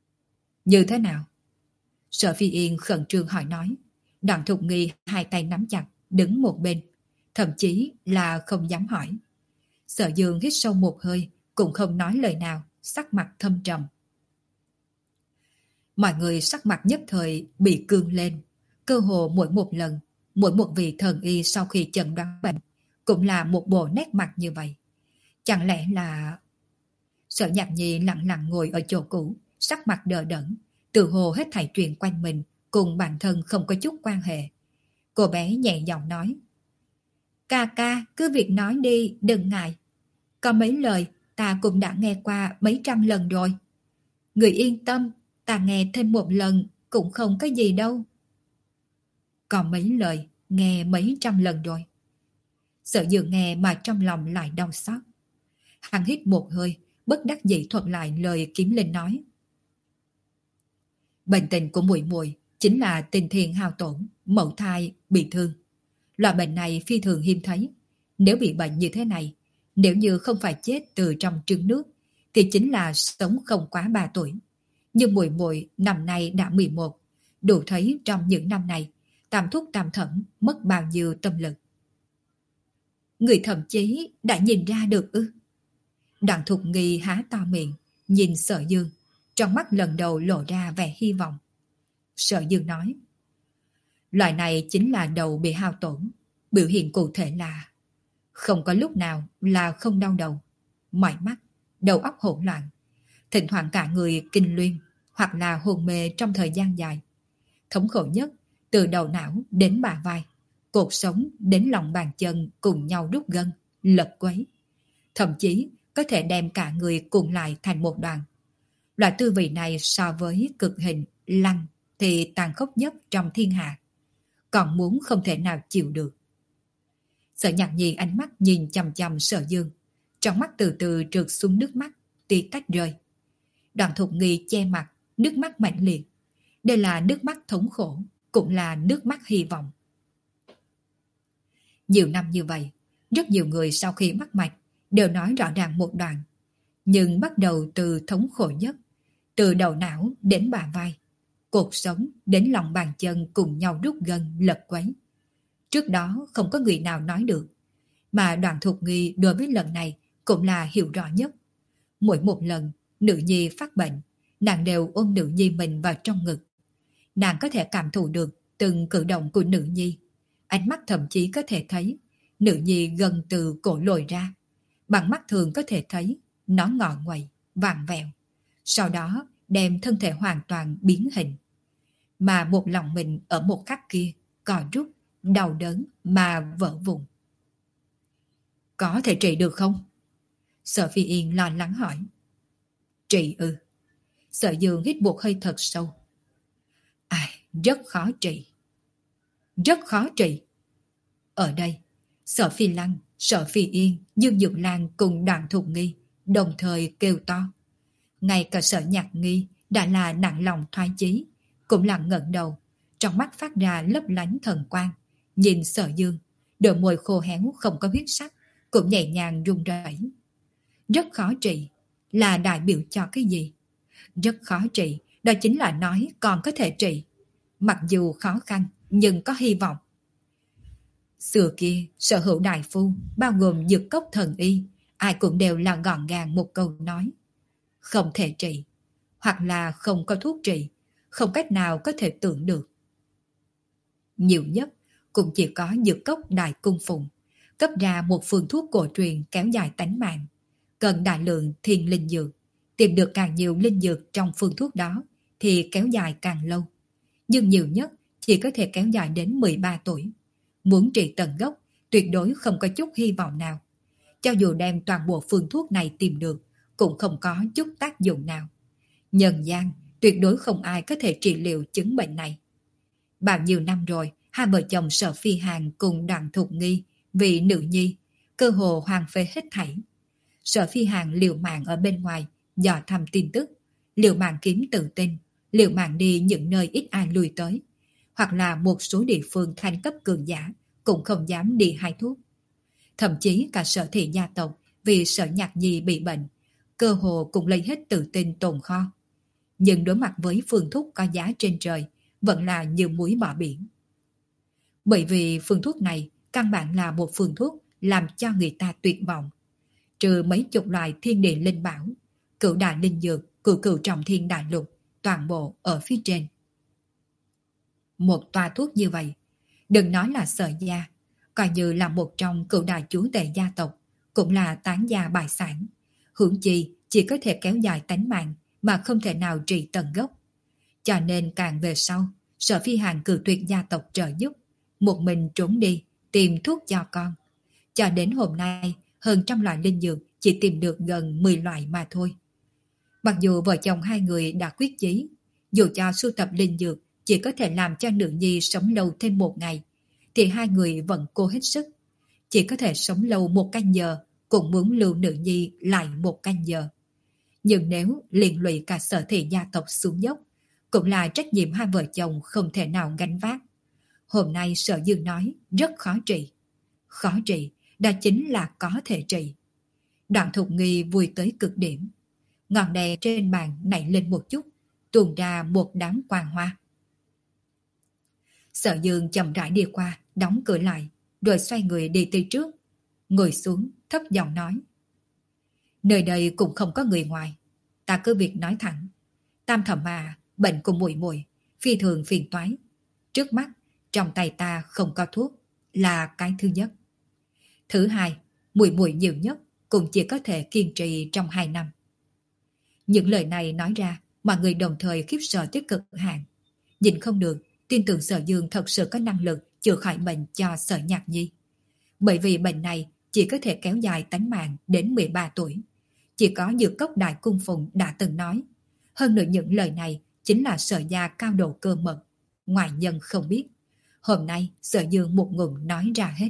Như thế nào? Sở Phi Yên khẩn trương hỏi nói. Đặng Thục Nghi hai tay nắm chặt, đứng một bên, thậm chí là không dám hỏi. Sở Dương hít sâu một hơi, cũng không nói lời nào, sắc mặt thâm trầm. Mọi người sắc mặt nhất thời bị cương lên, cơ hồ mỗi một lần, mỗi một vị thần y sau khi chẩn đoán bệnh, cũng là một bộ nét mặt như vậy. Chẳng lẽ là... Sở Nhạc Nhi lặng lặng ngồi ở chỗ cũ, sắc mặt đờ đẫn, tự hồ hết thảy chuyện quanh mình, cùng bản thân không có chút quan hệ. Cô bé nhẹ giọng nói. Ca ca, cứ việc nói đi, đừng ngại. Có mấy lời ta cũng đã nghe qua mấy trăm lần rồi. Người yên tâm, ta nghe thêm một lần cũng không có gì đâu. Còn mấy lời, nghe mấy trăm lần rồi. Sợ dường nghe mà trong lòng lại đau xót. Hắn hít một hơi, bất đắc dĩ thuật lại lời Kiếm Linh nói. Bệnh tình của muội muội chính là tinh thiền hao tổn, mẫu thai bị thương. Loại bệnh này phi thường hiếm thấy. Nếu bị bệnh như thế này, nếu như không phải chết từ trong trứng nước, thì chính là sống không quá ba tuổi. Nhưng muội muội năm nay đã mười một, đủ thấy trong những năm này, tam thúc tam thẩm mất bao nhiêu tâm lực. Người thậm chí đã nhìn ra được ư? Đặng Thục Nghi há to miệng, nhìn Sở Dương, trong mắt lần đầu lộ ra vẻ hy vọng. Sở Dương nói, loại này chính là đầu bị hao tổn, biểu hiện cụ thể là không có lúc nào là không đau đầu, mỏi mắt, đầu óc hỗn loạn, thỉnh thoảng cả người kinh luyên hoặc là hôn mê trong thời gian dài. Thống khổ nhất từ đầu não đến bả vai, cột sống đến lòng bàn chân cùng nhau rút gân, lật quấy. Thậm chí có thể đem cả người cuộn lại thành một đoàn. Loại tư vị này so với cực hình, lăng thì tàn khốc nhất trong thiên hạ. Còn muốn không thể nào chịu được. Sở Nhạc Nhi ánh mắt nhìn chằm chằm Sở Dương, trong mắt từ từ trượt xuống nước mắt, tí tách rơi. Đoàn Thục Nghi che mặt, nước mắt mãnh liệt. Đây là nước mắt thống khổ, cũng là nước mắt hy vọng. Nhiều năm như vậy, rất nhiều người sau khi mắc mạch đều nói rõ ràng một đoạn. Nhưng bắt đầu từ thống khổ nhất, từ đầu não đến bả vai, cột sống đến lòng bàn chân cùng nhau rút gân lật quấy. Trước đó không có người nào nói được, mà Đoàn Thục Nghi đối với lần này cũng là hiểu rõ nhất. Mỗi một lần nữ nhi phát bệnh, nàng đều ôm nữ nhi mình vào trong ngực. Nàng có thể cảm thụ được từng cử động của nữ nhi, ánh mắt thậm chí có thể thấy nữ nhi gần từ cổ lồi ra, bằng mắt thường có thể thấy nó ngọ nguậy, vàng vẹo, sau đó đem thân thể hoàn toàn biến hình. Mà một lòng mình ở một khắc kia cò rút, đau đớn mà vỡ vụn. Có thể trị được không? Sở Phi Yên lo lắng hỏi. Trị ư? Sở Dương hít một hơi thật sâu. Ai, rất khó trị. Rất khó trị. Ở đây, Sở Phi Lăng, Sở Phi Yên, Dương Dược Lan cùng Đoàn Thục Nghi đồng thời kêu to. Ngay cả Sở Nhạc Nghi đã là nặng lòng thoái chí, cũng là ngẩng đầu, trong mắt phát ra lấp lánh thần quang, nhìn Sở Dương, đôi môi khô héo không có huyết sắc, cũng nhẹ nhàng run rẩy. Rất khó trị, là đại biểu cho cái gì? Rất khó trị, đó chính là nói còn có thể trị. Mặc dù khó khăn, nhưng có hy vọng. Xưa kia, sở hữu đại phu, bao gồm dược cốc thần y, ai cũng đều là gọn gàng một câu nói. Không thể trị, hoặc là không có thuốc trị, không cách nào có thể tưởng được. Nhiều nhất cũng chỉ có dược cốc đại cung phụng, cấp ra một phương thuốc cổ truyền kéo dài tánh mạng, cần đại lượng thiên linh dược, tìm được càng nhiều linh dược trong phương thuốc đó thì kéo dài càng lâu, nhưng nhiều nhất chỉ có thể kéo dài đến mười ba tuổi. Muốn trị tận gốc tuyệt đối không có chút hy vọng nào. Cho dù đem toàn bộ phương thuốc này tìm được cũng không có chút tác dụng nào. Nhân gian tuyệt đối không ai có thể trị liệu chứng bệnh này. Bao nhiêu năm rồi, hai vợ chồng Sở Phi Hàn cùng Đoàn Thục Nghi vì nữ nhi cơ hồ hoàng phế hết thảy. Sở Phi Hàn liều mạng ở bên ngoài dò thăm tin tức, liều mạng kiếm tự tin, liều mạng đi những nơi ít ai lui tới, hoặc là một số địa phương thanh cấp cường giả cũng không dám đi hái thuốc. Thậm chí cả Sở Thị gia tộc vì Sở Nhạc Nhi bị bệnh, cơ hồ cũng lấy hết tự tin tồn kho. nhưng đối mặt với phương thuốc có giá trên trời, vẫn là như muối bỏ biển. Bởi vì phương thuốc này căn bản là một phương thuốc làm cho người ta tuyệt vọng. Trừ mấy chục loài thiên địa linh bảo, cửu đại linh dược, cửu cửu trọng thiên đại lục, toàn bộ ở phía trên. Một toa thuốc như vậy, đừng nói là Sở gia, coi như là một trong cửu đại chúa tể gia tộc, cũng là tán gia bại sản. Hưởng chi chỉ có thể kéo dài tánh mạng mà không thể nào trị tận gốc. Cho nên càng về sau, Sở Phi Hàn cử tuyệt gia tộc trợ giúp, một mình trốn đi tìm thuốc cho con. Cho đến hôm nay, hơn trăm loại linh dược chỉ tìm được gần mười loại mà thôi. Mặc dù vợ chồng hai người đã quyết chí, dù cho sưu tập linh dược chỉ có thể làm cho nữ nhi sống lâu thêm một ngày, thì hai người vẫn cố hết sức. Chỉ có thể sống lâu một canh giờ, cũng muốn lưu nữ nhi lại một canh giờ. Nhưng nếu liên lụy cả Sở thị gia tộc xuống dốc, cũng là trách nhiệm hai vợ chồng không thể nào gánh vác. Hôm nay Sở Dương nói rất khó trị. Khó trị, đó chính là có thể trị. Đoạn Thục Nghi vui tới cực điểm. Ngọn đèn trên bàn nảy lên một chút, tuôn ra một đám quang hoa. Sở Dương chậm rãi đi qua, đóng cửa lại, rồi xoay người đi tới trước. Ngồi xuống, thấp giọng nói. Nơi đây cũng không có người ngoài. Ta cứ việc nói thẳng. Tam thẩm mà, bệnh của muội muội phi thường phiền toái. Trước mắt, trong tay ta không có thuốc, là cái thứ nhất. Thứ hai, muội muội nhiều nhất cũng chỉ có thể kiên trì trong hai năm. Những lời này nói ra, mọi người đồng thời khiếp sợ tới cực hạn. Nhìn không được, tin tưởng Sở Dương thật sự có năng lực chữa khỏi bệnh cho Sở Nhạc Nhi. Bởi vì bệnh này chỉ có thể kéo dài tánh mạng đến mười ba tuổi. Chỉ có Dược Cốc Đại Cung Phụng đã từng nói. Hơn nữa những lời này chính là Sở gia cao độ cơ mật, ngoại nhân không biết. Hôm nay Sở Dương một ngụm nói ra hết.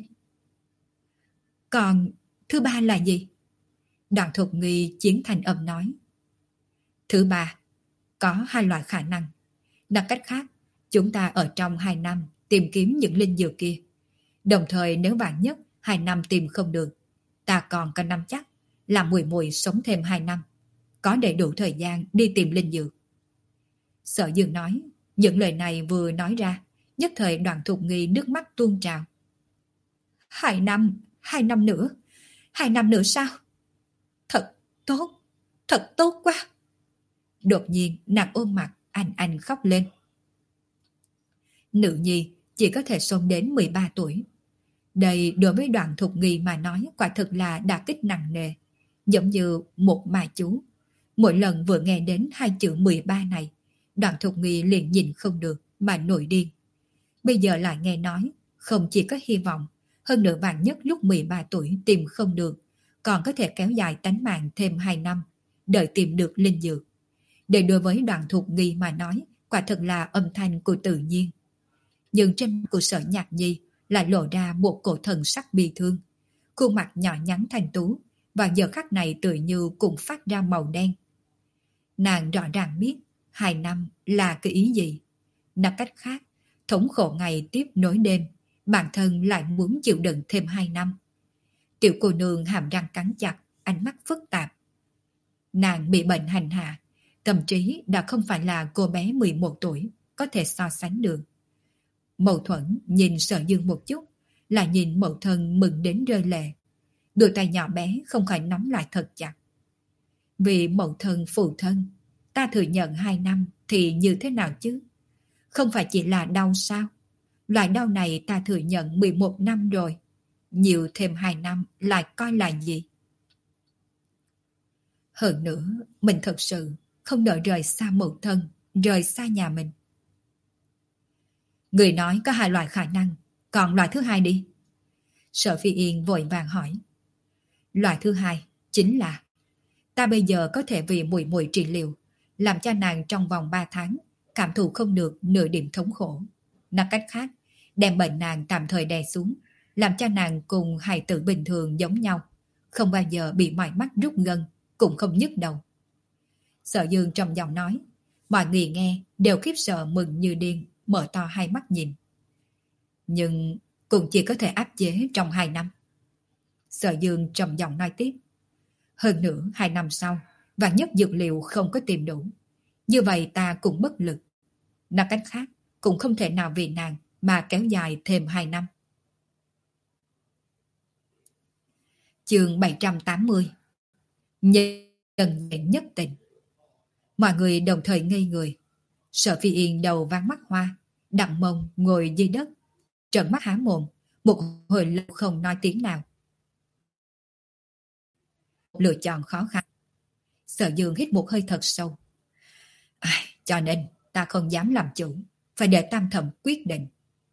Còn thứ ba là gì? Đoạn Thục Nghi chiến thành âm nói. Thứ ba, có hai loại khả năng. Nói cách khác, chúng ta ở trong hai năm tìm kiếm những linh dược kia. Đồng thời nếu vạn nhất hai năm tìm không được, ta còn có năm chắc là muội muội sống thêm hai năm, có đầy đủ thời gian đi tìm linh dược. Sở Dương nói, những lời này vừa nói ra, nhất thời Đoạn Thục Nghi nước mắt tuôn trào. Hai năm, hai năm nữa, hai năm nữa sao? Thật tốt, thật tốt quá. Đột nhiên nàng ôm mặt anh anh khóc lên. Nữ nhi chỉ có thể sống đến mười ba tuổi. Đây đối với Đoạn Thục Nghi mà nói quả thực là đả kích nặng nề, giống như một ma chú. Mỗi lần vừa nghe đến hai chữ mười ba này, Đoạn Thục Nghi liền nhìn không được mà nổi điên. Bây giờ lại nghe nói, không chỉ có hy vọng, hơn nữa vạn nhất lúc mười ba tuổi tìm không được, còn có thể kéo dài tánh mạng thêm hai năm, đợi tìm được linh dược. Để đối với Đoạn Thục Nghi mà nói, quả thật là âm thanh của tự nhiên. Nhưng trên của Sở Nhạc Nhi lại lộ ra một cổ thần sắc bi thương. Khuôn mặt nhỏ nhắn thanh tú, và giờ khắc này tự như cũng phát ra màu đen. Nàng rõ ràng biết, hai năm là cái ý gì. Nói cách khác, thống khổ ngày tiếp nối đêm, bản thân lại muốn chịu đựng thêm hai năm. Tiểu cô nương hàm răng cắn chặt, ánh mắt phức tạp. Nàng bị bệnh hành hạ, tâm trí đã không phải là cô bé mười một tuổi, có thể so sánh được. Mâu thuẫn nhìn Sở Dương một chút, lại nhìn mẫu thân mừng đến rơi lệ. Đôi tay nhỏ bé không khỏi nắm lại thật chặt. Vì mẫu thân phụ thân, ta thừa nhận hai năm thì như thế nào chứ? Không phải chỉ là đau sao? Loại đau này ta thừa nhận mười một năm rồi. Nhiều thêm hai năm lại coi là gì? Hơn nữa, mình thật sự không nỡ rời xa mẫu thân, rời xa nhà mình. Người nói có hai loại khả năng, còn loại thứ hai đi. Sở Phi Yên vội vàng hỏi. Loại thứ hai chính là ta bây giờ có thể vì muội muội trị liệu, làm cho nàng trong vòng ba tháng cảm thụ không được nửa điểm thống khổ. Nói cách khác, đem bệnh nàng tạm thời đè xuống, làm cho nàng cùng hài tử bình thường giống nhau, không bao giờ bị mỏi mắt rút gân, cũng không nhức đầu. Sở Dương trầm giọng nói, mọi người nghe đều khiếp sợ mừng như điên, mở to hai mắt nhìn. Nhưng cũng chỉ có thể áp chế trong hai năm. Sở Dương trầm giọng nói tiếp. Hơn nữa hai năm sau, vạn nhất dược liệu không có tìm đủ. Như vậy ta cũng bất lực. Nói cách khác, cũng không thể nào vì nàng mà kéo dài thêm hai năm. Chương bảy trăm tám mươi. Nhân nhện nhất tình. Mọi người đồng thời ngây người. Sở Phi Yên đầu váng mắt hoa, đặng mông ngồi dưới đất, trợn mắt há mồm, một hồi lâu không nói tiếng nào. Lựa chọn khó khăn. Sở Dương hít một hơi thật sâu. À, cho nên ta không dám làm chủ, phải để Tam Thẩm quyết định.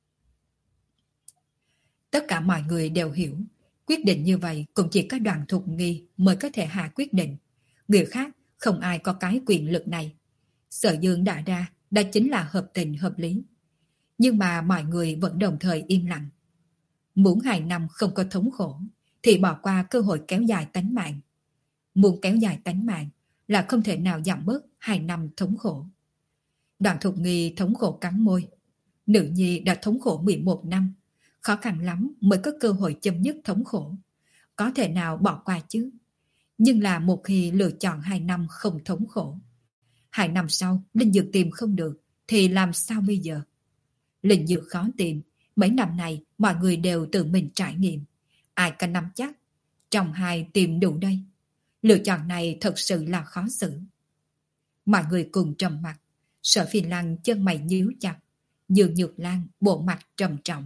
Tất cả mọi người đều hiểu, quyết định như vậy cũng chỉ có Đoàn Thục Nghi mới có thể hạ quyết định. Người khác không ai có cái quyền lực này. Sở Dương đã ra, đó chính là hợp tình hợp lý. Nhưng mà mọi người vẫn đồng thời im lặng. Muốn hai năm không có thống khổ, thì bỏ qua cơ hội kéo dài tánh mạng. Muốn kéo dài tánh mạng là không thể nào giảm bớt hai năm thống khổ. Đoàn Thục Nghi thống khổ cắn môi. Nữ nhi đã thống khổ mười một năm. Khó khăn lắm mới có cơ hội chấm dứt thống khổ. Có thể nào bỏ qua chứ? Nhưng là một khi lựa chọn hai năm không thống khổ. Hai năm sau, linh dược tìm không được, thì làm sao bây giờ? Linh dược khó tìm. Mấy năm này, mọi người đều tự mình trải nghiệm. Ai có nắm chắc? Trong hai tìm đủ đây. Lựa chọn này thật sự là khó xử. Mọi người cùng trầm mặt. Sở Phi Lăng chân mày nhíu chặt. Dương Nhược Lan bộ mặt trầm trọng.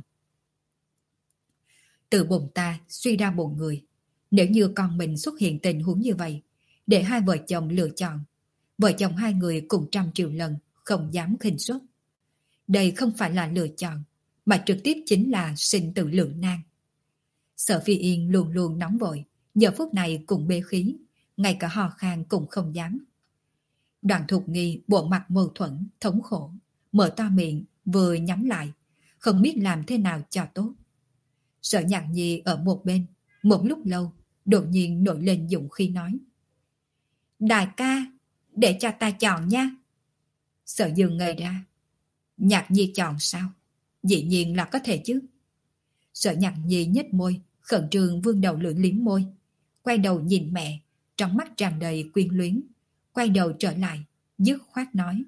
Từ bụng ta suy ra một người. Nếu như con mình xuất hiện tình huống như vậy, để hai vợ chồng lựa chọn, vợ chồng hai người cùng trăm triệu lần không dám khinh suất. Đây không phải là lựa chọn, mà trực tiếp chính là sinh tử lượng nan. Sở Phi Yên luôn luôn nóng vội, giờ phút này cũng bê khí, ngay cả hò khan cũng không dám. Đoàn Thục Nghi bộ mặt mâu thuẫn, thống khổ, mở to miệng vừa nhắm lại, không biết làm thế nào cho tốt. Sở Nhạc Nhi ở một bên, một lúc lâu, đột nhiên nổi lên dũng khí nói. Đại ca, để cho ta chọn nha. Sở Dương ngây ra. Nhạc Nhi chọn sao? Dĩ nhiên là có thể chứ. Sở Nhạc Nhi nhếch môi, khẩn trương vương đầu lưỡi liếm môi. Quay đầu nhìn mẹ, trong mắt tràn đầy quyến luyến. Quay đầu trở lại, dứt khoát nói.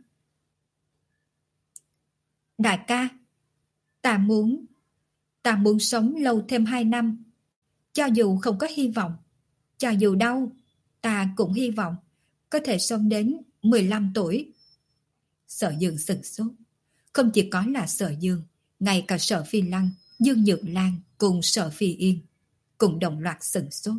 Đại ca, ta muốn, ta muốn sống lâu thêm hai năm. Cho dù không có hy vọng, cho dù đau, ta cũng hy vọng có thể sống đến mười lăm tuổi. Sở Dương sửng sốt. Không chỉ có là Sở Dương, ngay cả Sở Phi Lăng, Dương Nhược Lan cùng Sở Phi Yên cùng đồng loạt sửng sốt.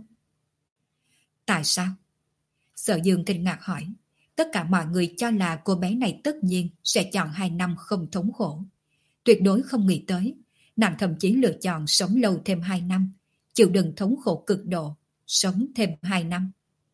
Tại sao? Sở Dương kinh ngạc hỏi. Tất cả mọi người cho là cô bé này tất nhiên sẽ chọn hai năm không thống khổ. Tuyệt đối không nghĩ tới, nàng thậm chí lựa chọn sống lâu thêm hai năm, chịu đựng thống khổ cực độ, sống thêm hai năm.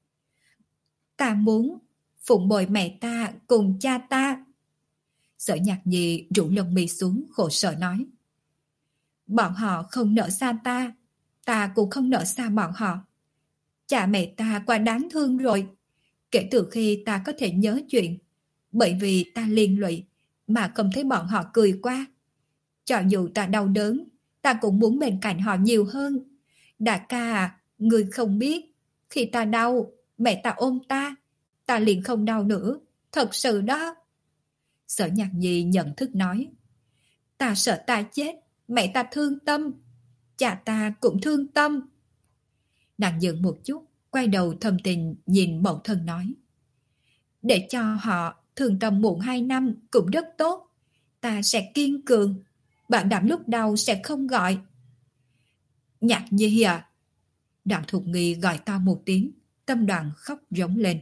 Ta muốn phụng bồi mẹ ta cùng cha ta. Sở Nhạc Nhi rủ lông mi xuống khổ sở nói. Bọn họ không nỡ xa ta, ta cũng không nỡ xa bọn họ. Cha mẹ ta quá đáng thương rồi. Kể từ khi ta có thể nhớ chuyện, bởi vì ta liên lụy mà không thấy bọn họ cười qua. Cho dù ta đau đớn, ta cũng muốn bên cạnh họ nhiều hơn. Đại ca à, người không biết, khi ta đau, mẹ ta ôm ta, ta liền không đau nữa, thật sự đó. Sở Nhạc Nhi nhận thức nói. Ta sợ ta chết, mẹ ta thương tâm, cha ta cũng thương tâm. Nàng dừng một chút, quay đầu thâm tình nhìn mẫu thân nói. Để cho họ thương tâm muộn hai năm cũng rất tốt. Ta sẽ kiên cường, bạn đảm lúc đau sẽ không gọi. Nhạc Nhi à? Đoàn Thục Nghi gọi to một tiếng, tâm đoàn khóc rống lên.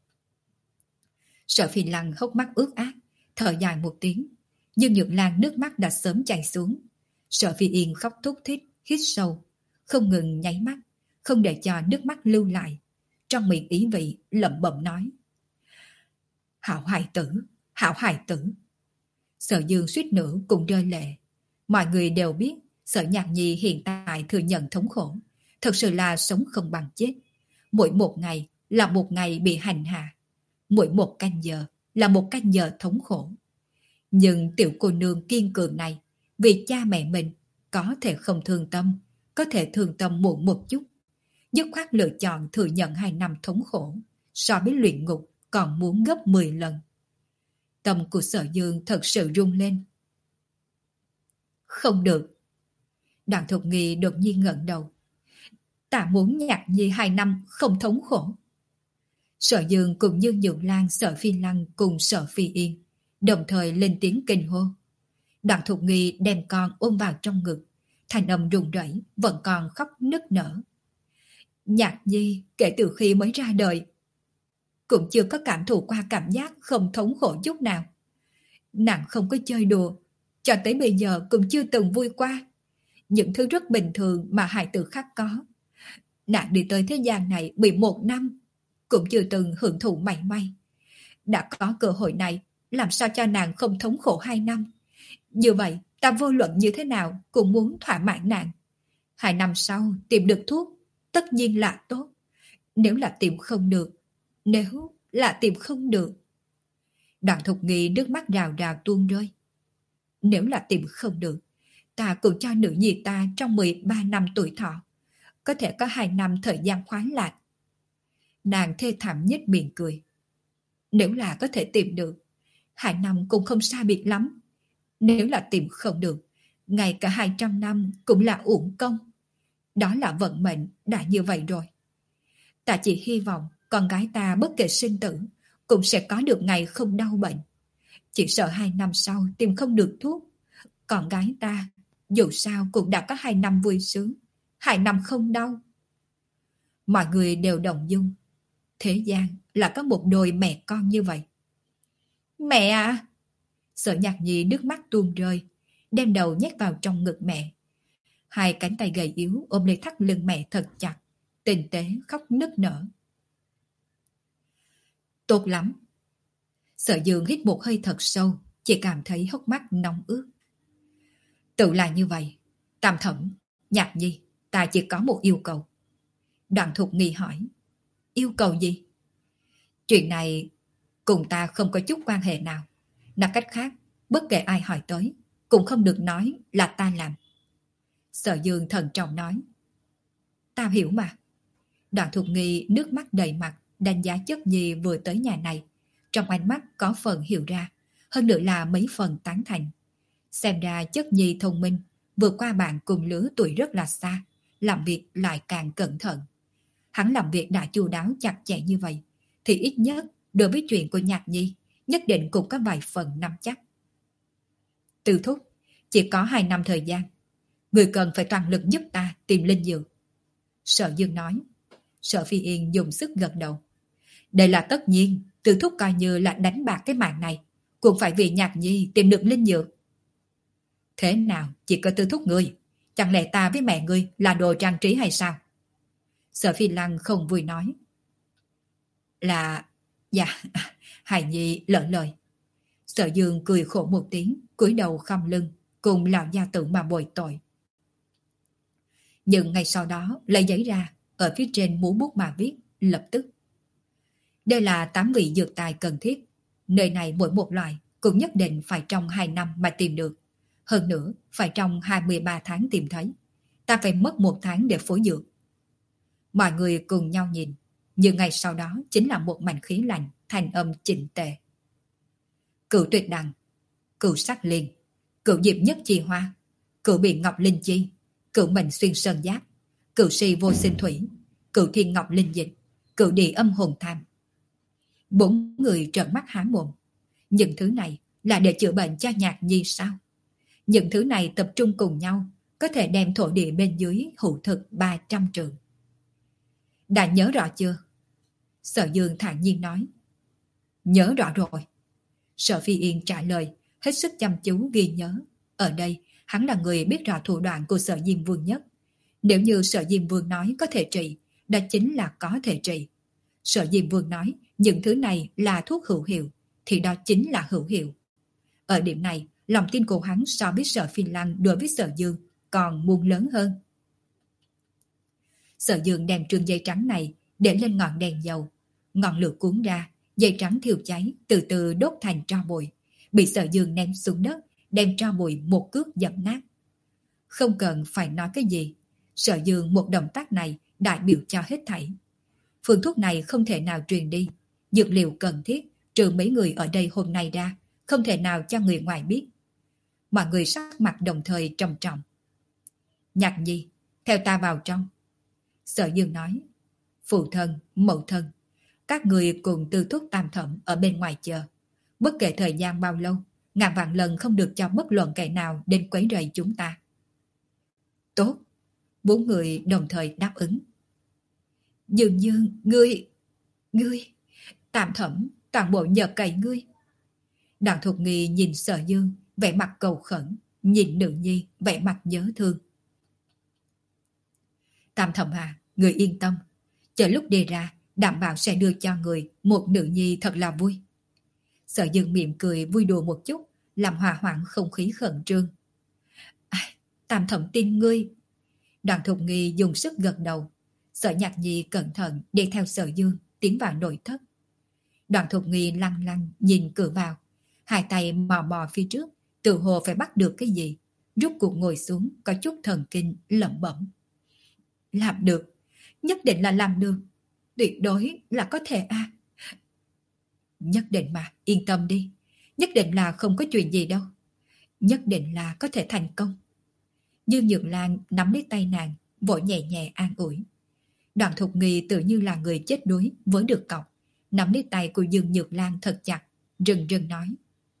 Sở Phi Lăng hốc mắt ướt át, thở dài một tiếng. Dương Nhược Lan nước mắt đã sớm chảy xuống. Sở Phi Yên khóc thúc thích, hít sâu, không ngừng nháy mắt, không để cho nước mắt lưu lại. Trong miệng ý vị lẩm bẩm nói. Hảo hài tử, hảo hài tử. Sở Dương suýt nữa cũng rơi lệ. Mọi người đều biết Sở Nhạc Nhi hiện tại thừa nhận thống khổ, thật sự là sống không bằng chết. Mỗi một ngày là một ngày bị hành hạ, mỗi một canh giờ là một canh giờ thống khổ. Nhưng tiểu cô nương kiên cường này, vì cha mẹ mình có thể không thương tâm, có thể thương tâm muộn một chút, dứt khoát lựa chọn thừa nhận hai năm thống khổ, so với luyện ngục còn muốn gấp mười lần. Tâm của Sở Dương thật sự rung lên. Không được. Đặng Thục Nghi đột nhiên ngẩng đầu. Ta muốn Nhạc Nhi hai năm không thống khổ. Sở Dương cùng như Nhược Lan, Sở Phi Lăng cùng Sở Phi Yên đồng thời lên tiếng kinh hô. Đặng Thục Nghi đem con ôm vào trong ngực, thanh âm run rẩy, vẫn còn khóc nức nở. Nhạc Nhi kể từ khi mới ra đời cũng chưa có cảm thụ qua cảm giác không thống khổ chút nào. Nàng không có chơi đùa, cho tới bây giờ cũng chưa từng vui qua. Những thứ rất bình thường mà hài tử khác có. Nàng đi tới thế gian này mười một năm, cũng chưa từng hưởng thụ mảy may. Đã có cơ hội này, làm sao cho nàng không thống khổ hai năm? Như vậy, ta vô luận như thế nào cũng muốn thỏa mãn nàng. Hai năm sau tìm được thuốc, tất nhiên là tốt. Nếu là tìm không được, nếu là tìm không được. Đặng Thục Nghi nước mắt rào rào tuôn rơi. Nếu là tìm không được, ta cũng cho nữ nhi ta trong mười ba năm tuổi thọ, có thể có hai năm thời gian khoái lạc. Nàng thê thảm nhếch miệng cười. Nếu là có thể tìm được, hai năm cũng không xa biệt lắm. Nếu là tìm không được, ngay cả hai trăm năm cũng là uổng công. Đó là vận mệnh đã như vậy rồi. Ta chỉ hy vọng con gái ta bất kể sinh tử cũng sẽ có được ngày không đau bệnh. Chỉ sợ hai năm sau tìm không được thuốc. Con gái ta dù sao cũng đã có hai năm vui sướng, hai năm không đau. Mọi người đều đồng dung. Thế gian là có một đôi mẹ con như vậy. Mẹ à! Sở Nhạc Nhi nước mắt tuôn rơi, đem đầu nhét vào trong ngực mẹ. Hai cánh tay gầy yếu ôm lấy thắt lưng mẹ thật chặt, tinh tế khóc nức nở. Tốt lắm. Sở Dương hít một hơi thật sâu, chỉ cảm thấy hốc mắt nóng ướt. Tự là như vậy. Tam Thẩm, Nhạc Nhi, ta chỉ có một yêu cầu. Đặng Thục Nghi hỏi. Yêu cầu gì? Chuyện này cùng ta không có chút quan hệ nào. Nói cách khác, bất kể ai hỏi tới, cũng không được nói là ta làm. Sở Dương thận trọng nói. Ta hiểu mà. Đặng Thục Nghi nước mắt đầy mặt, đánh giá Chất Nhi vừa tới nhà này. Trong ánh mắt có phần hiểu ra, hơn nữa là mấy phần tán thành. Xem ra Chất Nhi thông minh, vượt qua bạn cùng lứa tuổi rất là xa, làm việc lại càng cẩn thận. Hắn làm việc đã chu đáo chặt chẽ như vậy, thì ít nhất đối với chuyện của Nhạc Nhi, nhất định cũng có vài phần nắm chắc. Từ thúc, chỉ có hai năm thời gian, người cần phải toàn lực giúp ta tìm linh dược. Sở Dương nói. Sở Phi Yên dùng sức gật đầu. Đây là tất nhiên, Từ thúc coi như là đánh bạc cái mạng này, cũng phải vì Nhạc Nhi tìm được linh dược. Thế nào, chỉ có Từ thúc ngươi, chẳng lẽ ta với mẹ ngươi là đồ trang trí hay sao? Sở Phi Lăng không vui nói. Là... Dạ, Hài Nhi lỡ lời. Sở Dương cười khổ một tiếng, cúi đầu khom lưng, cùng lão gia tử mà bồi tội. Nhưng ngay sau đó, lấy giấy ra, ở phía trên múa bút mà viết, lập tức. Đây là tám vị dược tài cần thiết. Nơi này mỗi một loại cũng nhất định phải trong hai năm mà tìm được. Hơn nữa, phải trong hai mươi ba tháng tìm thấy. Ta phải mất một tháng để phối dược. Mọi người cùng nhau nhìn, nhưng ngay sau đó chính là một mảnh khí lạnh, thanh âm chỉnh tề. Cửu tuyệt đằng, cửu sắc liên, cửu diệp nhất chi hoa, cửu biển ngọc linh chi, cửu mệnh xuyên sơn giáp, cửu si vô sinh thủy, cửu thiên ngọc linh dịch, cửu địa âm hồn tham. Bốn người trợn mắt há mồm. Những thứ này là để chữa bệnh cho Nhạc Nhi sao? Những thứ này tập trung cùng nhau, có thể đem thổ địa bên dưới hữu thực ba trăm trường. Đã nhớ rõ chưa? Sở Dương thản nhiên nói. Nhớ rõ rồi. Sở Phi Yên trả lời, hết sức chăm chú ghi nhớ. Ở đây, hắn là người biết rõ thủ đoạn của Sở Diêm Vương nhất. Nếu như Sở Diêm Vương nói có thể trị, đó chính là có thể trị. Sở Diêm Vương nói những thứ này là thuốc hữu hiệu, thì đó chính là hữu hiệu. Ở điểm này, lòng tin của hắn so với Sở Phi Lăng đối với Sở Dương còn muôn lớn hơn. Sở Dương đem trường dây trắng này để lên ngọn đèn dầu. Ngọn lửa cuốn ra, dây trắng thiêu cháy, từ từ đốt thành tro bụi, bị Sở Dương ném xuống đất, đem tro bụi một cước dẫm nát. Không cần phải nói cái gì, Sở Dương một động tác này đại biểu cho hết thảy. Phương thuốc này không thể nào truyền đi, dược liệu cần thiết trừ mấy người ở đây hôm nay ra, không thể nào cho người ngoài biết. Mọi người sắc mặt đồng thời trầm trọng. Nhạc Nhi, theo ta vào trong. Sở Dương nói, phụ thân, mẫu thân, các người cùng Tư Thúc Tam Thẩm ở bên ngoài chờ. Bất kể thời gian bao lâu, ngàn vạn lần không được cho bất luận kẻ nào đến quấy rầy chúng ta. Tốt, bốn người đồng thời đáp ứng. Dương Dương, ngươi, ngươi, Tam Thẩm, toàn bộ nhờ cậy ngươi. Đoàn Thục Nghi nhìn Sở Dương, vẻ mặt cầu khẩn, nhìn nữ nhi, vẻ mặt nhớ thương. Tam Thẩm à, người yên tâm, chờ lúc đi ra, đảm bảo sẽ đưa cho người một nữ nhi thật là vui. Sở Dương mỉm cười vui đùa một chút, làm hòa hoãn không khí khẩn trương. À, Tam Thẩm tin ngươi. Đoàn Thục Nghi dùng sức gật đầu. Sở Nhạc Nhi cẩn thận đi theo Sở Dương tiến vào nội thất. Đoàn Thục Nghi lăng lăng nhìn cửa vào, hai tay mò mò phía trước, tự hồ phải bắt được cái gì, rút cuộc ngồi xuống có chút thần kinh lẩm bẩm. Làm được, nhất định là làm được, tuyệt đối là có thể a. À. Nhất định mà, yên tâm đi, nhất định là không có chuyện gì đâu, nhất định là có thể thành công. Dương Nhược Lan nắm lấy tay nàng, vội nhẹ nhẹ an ủi. Đoàn Thục Nghi tự như là người chết đuối với được cọc, nắm lấy tay của Dương Nhược Lan thật chặt, rừng rừng nói.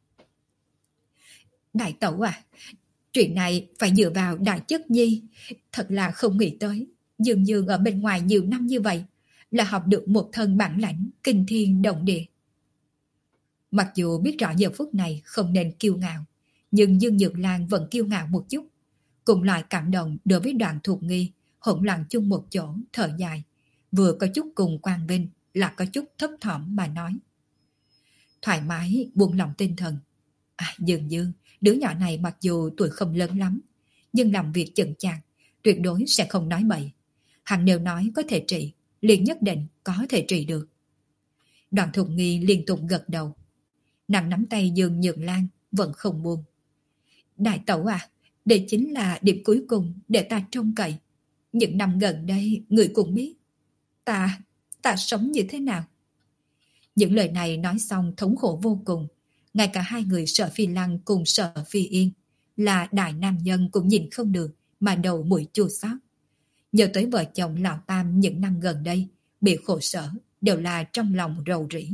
Đại tẩu à, chuyện này phải dựa vào Đại Chất Nhi, thật là không nghĩ tới. Dương Dương ở bên ngoài nhiều năm như vậy, là học được một thân bản lãnh kinh thiên động địa. Mặc dù biết rõ giờ phút này không nên kiêu ngạo, nhưng Dương Nhược Lan vẫn kiêu ngạo một chút. Cùng loại cảm động đối với Đoàn Thục Nghi, hỗn loạn chung một chỗ, thở dài. Vừa có chút cùng quang vinh, là có chút thấp thỏm mà nói. Thoải mái, buông lòng tinh thần. À, Dương Dương, đứa nhỏ này mặc dù tuổi không lớn lắm, nhưng làm việc chững chạc, tuyệt đối sẽ không nói bậy. Hắn nếu nói có thể trị, liền nhất định có thể trị được. Đoàn Thục Nghi liên tục gật đầu. Nàng nắm tay Dương Nhược Lan vẫn không buông. Đại tẩu à, đây chính là điểm cuối cùng để ta trông cậy. Những năm gần đây, người cũng biết. Ta, ta sống như thế nào? Những lời này nói xong thống khổ vô cùng. Ngay cả hai người Sở Phi Lăng cùng Sở Phi Yên, là đại nam nhân cũng nhìn không được mà đầu mũi chua xót. Nhớ tới vợ chồng lão Tam những năm gần đây, bị khổ sở, đều là trong lòng rầu rĩ.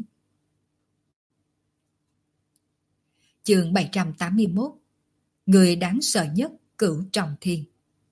Chương bảy trăm tám mươi mốt. Người đáng sợ nhất Cửu Trọng Thiên.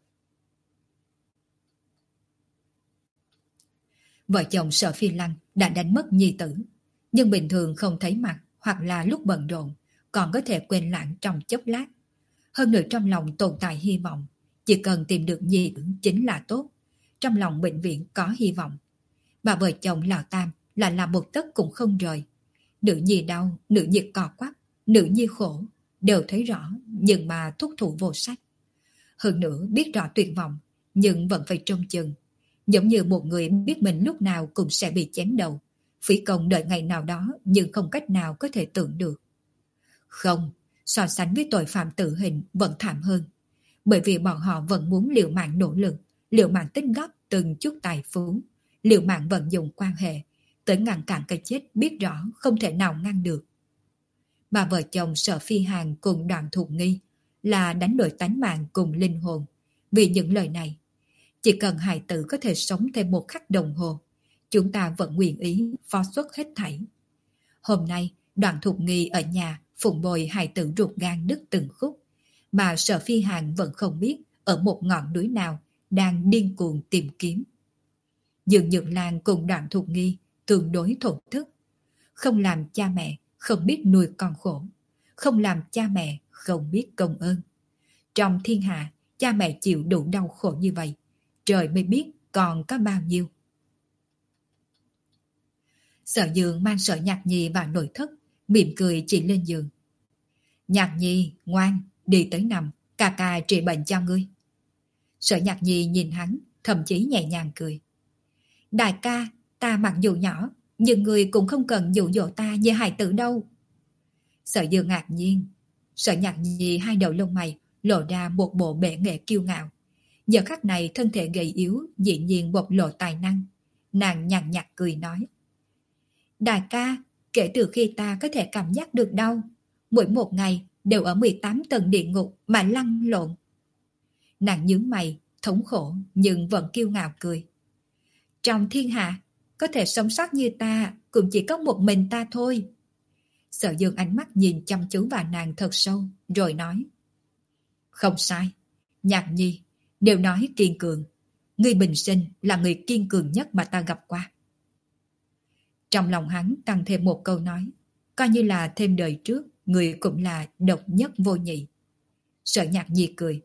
Vợ chồng Sở Phi Lăng đã đánh mất nhi tử, nhưng bình thường không thấy mặt hoặc là lúc bận rộn, còn có thể quên lãng trong chốc lát. Hơn nữa trong lòng tồn tại hy vọng, chỉ cần tìm được nhi tử chính là tốt. Trong lòng bệnh viện có hy vọng. Mà vợ chồng lão Tam là làm một tấc cũng không rời. Nữ nhi đau, nữ nhi cò quắp, nữ nhi khổ, đều thấy rõ, nhưng mà thúc thủ vô sách. Hơn nữa biết rõ tuyệt vọng, nhưng vẫn phải trông chừng. Giống như một người biết mình lúc nào cũng sẽ bị chém đầu, phí công đợi ngày nào đó nhưng không cách nào có thể tưởng được. Không, so sánh với tội phạm tử hình vẫn thảm hơn. Bởi vì bọn họ vẫn muốn liều mạng nỗ lực, liều mạng tích góp từng chút tài phú, liều mạng vận dụng quan hệ, tới ngăn cản cái chết biết rõ không thể nào ngăn được. Mà vợ chồng Sở Phi Hàn cùng Đoàn Thục Nghi là đánh đổi tánh mạng cùng linh hồn. Vì những lời này, chỉ cần hài tử có thể sống thêm một khắc đồng hồ, chúng ta vẫn nguyện ý phó xuất hết thảy. Hôm nay, Đoàn Thục Nghi ở nhà phụng bồi hài tử ruột gan đứt từng khúc, mà Sở Phi Hàn vẫn không biết ở một ngọn núi nào đang điên cuồng tìm kiếm. Dương Nhược Lan cùng Đoàn Thục Nghi tương đối thổn thức. Không làm cha mẹ, không biết nuôi con khổ. Không làm cha mẹ, không biết công ơn. Trong thiên hạ, cha mẹ chịu đủ đau khổ như vậy, trời mới biết còn có bao nhiêu. Sở Dương mang Sở Nhạc Nhi vào nội thất, mỉm cười chỉ lên giường. Nhạc Nhi, ngoan, đi tới nằm, ca ca trị bệnh cho ngươi. Sở Nhạc Nhi nhìn hắn, thậm chí nhẹ nhàng cười. Đại ca, ta mặc dù nhỏ, nhưng người cũng không cần dụ dỗ ta như hài tử đâu. Sở Dương ngạc nhiên. Sở Nhạc Nhi hai đầu lông mày lộ ra một bộ bệ nghệ kiêu ngạo. Giờ khắc này thân thể gầy yếu dĩ nhiên bộc lộ tài năng. Nàng nhàn nhạt cười nói. Đại ca, kể từ khi ta có thể cảm giác được đau, mỗi một ngày đều ở mười tám tầng địa ngục mà lăn lộn. Nàng nhướng mày, thống khổ nhưng vẫn kiêu ngạo cười. Trong thiên hạ, có thể sống sót như ta cũng chỉ có một mình ta thôi. Sở Dương ánh mắt nhìn chăm chú vào nàng thật sâu, rồi nói. Không sai, Nhạc Nhi, đều nói kiên cường. Ngươi bình sinh là người kiên cường nhất mà ta gặp qua. Trong lòng hắn tăng thêm một câu nói, coi như là thêm đời trước, người cũng là độc nhất vô nhị. Sở Nhạc Nhi cười.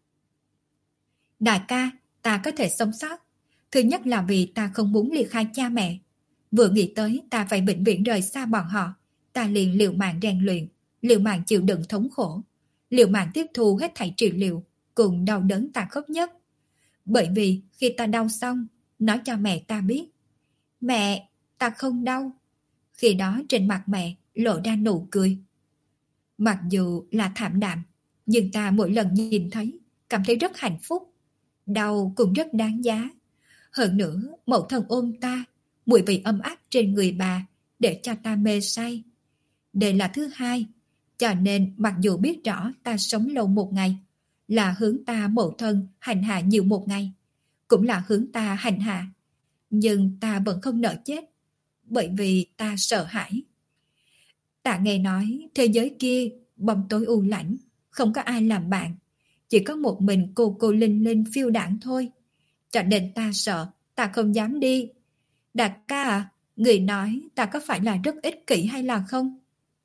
Đại ca, ta có thể sống sót. Thứ nhất là vì ta không muốn liệt khai cha mẹ. Vừa nghĩ tới ta phải bệnh viện rời xa bọn họ, ta liền liều mạng rèn luyện, liều mạng chịu đựng thống khổ, liều mạng tiếp thu hết thảy trị liệu, cùng đau đớn tàn khốc nhất. Bởi vì khi ta đau xong, nói cho mẹ ta biết. Mẹ, ta không đau. Khi đó trên mặt mẹ lộ ra nụ cười. Mặc dù là thảm đạm, nhưng ta mỗi lần nhìn thấy, cảm thấy rất hạnh phúc. Đau cũng rất đáng giá. Hơn nữa, mẫu thân ôm ta, mùi vị ấm áp trên người bà, để cho ta mê say. Đây là thứ hai, cho nên mặc dù biết rõ ta sống lâu một ngày, là hướng ta mẫu thân hành hạ nhiều một ngày, cũng là hướng ta hành hạ, nhưng ta vẫn không nỡ chết, bởi vì ta sợ hãi. Ta nghe nói thế giới kia bóng tối u lãnh, không có ai làm bạn, chỉ có một mình cô cô Linh Linh phiêu đãng thôi. Cho nên ta sợ, ta không dám đi. Đại ca à, người nói ta có phải là rất ích kỷ hay là không?